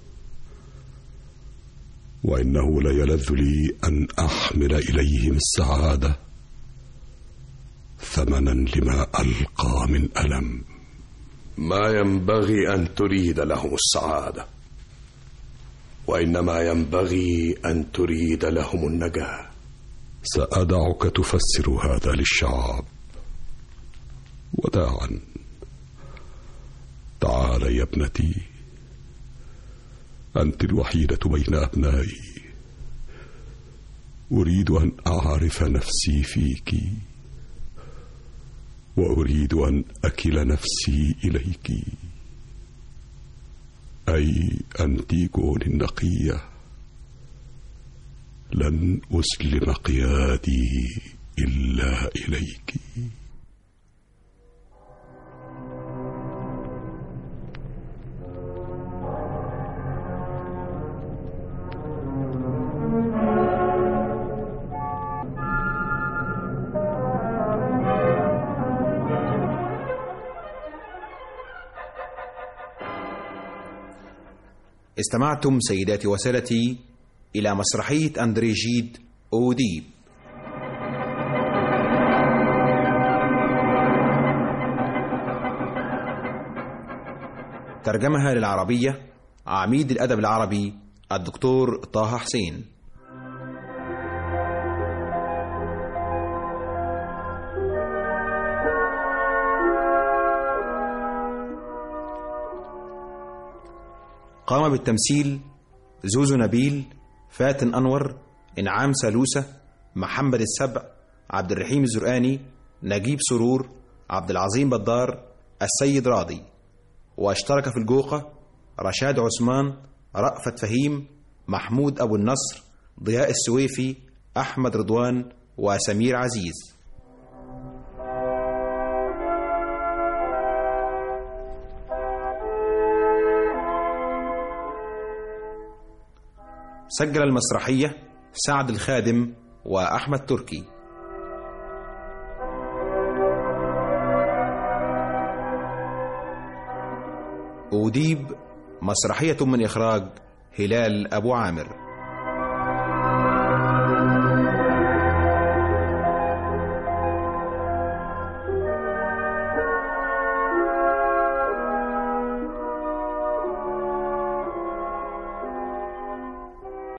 وإنه ليلذ لي أن أحمل إليهم السعادة ثمنا لما ألقى من ألم. ما ينبغي أن تريد لهم السعادة، وإنما ينبغي أن تريد لهم النجاة. سأدعك تفسر هذا للشعب. وداعا، تعال يا ابنتي، أنت الوحيدة بين أبنائي. أريد أن أعرف نفسي فيك، وأريد أن أكل نفسي إليك. أي أنتيغون النقية، لن أسلم قيادي إلا إليك. استمعتم سيداتي وسادتي إلى مسرحية أندريجيد أوديب. ترجمها للعربية عميد الأدب العربي الدكتور طه حسين. قام بالتمثيل زوزو نبيل، فاتن أنور، إنعام سالوسة، محمد السبع، عبد الرحيم الزرقاني، نجيب سرور، عبد العظيم بدار، السيد راضي. واشترك في الجوقة رشاد عثمان، رأفت فهيم، محمود أبو النصر، ضياء السويفي، أحمد رضوان، وسمير عزيز. سجل المسرحية سعد الخادم وأحمد تركي. أوديب مسرحية من إخراج هلال أبو عامر.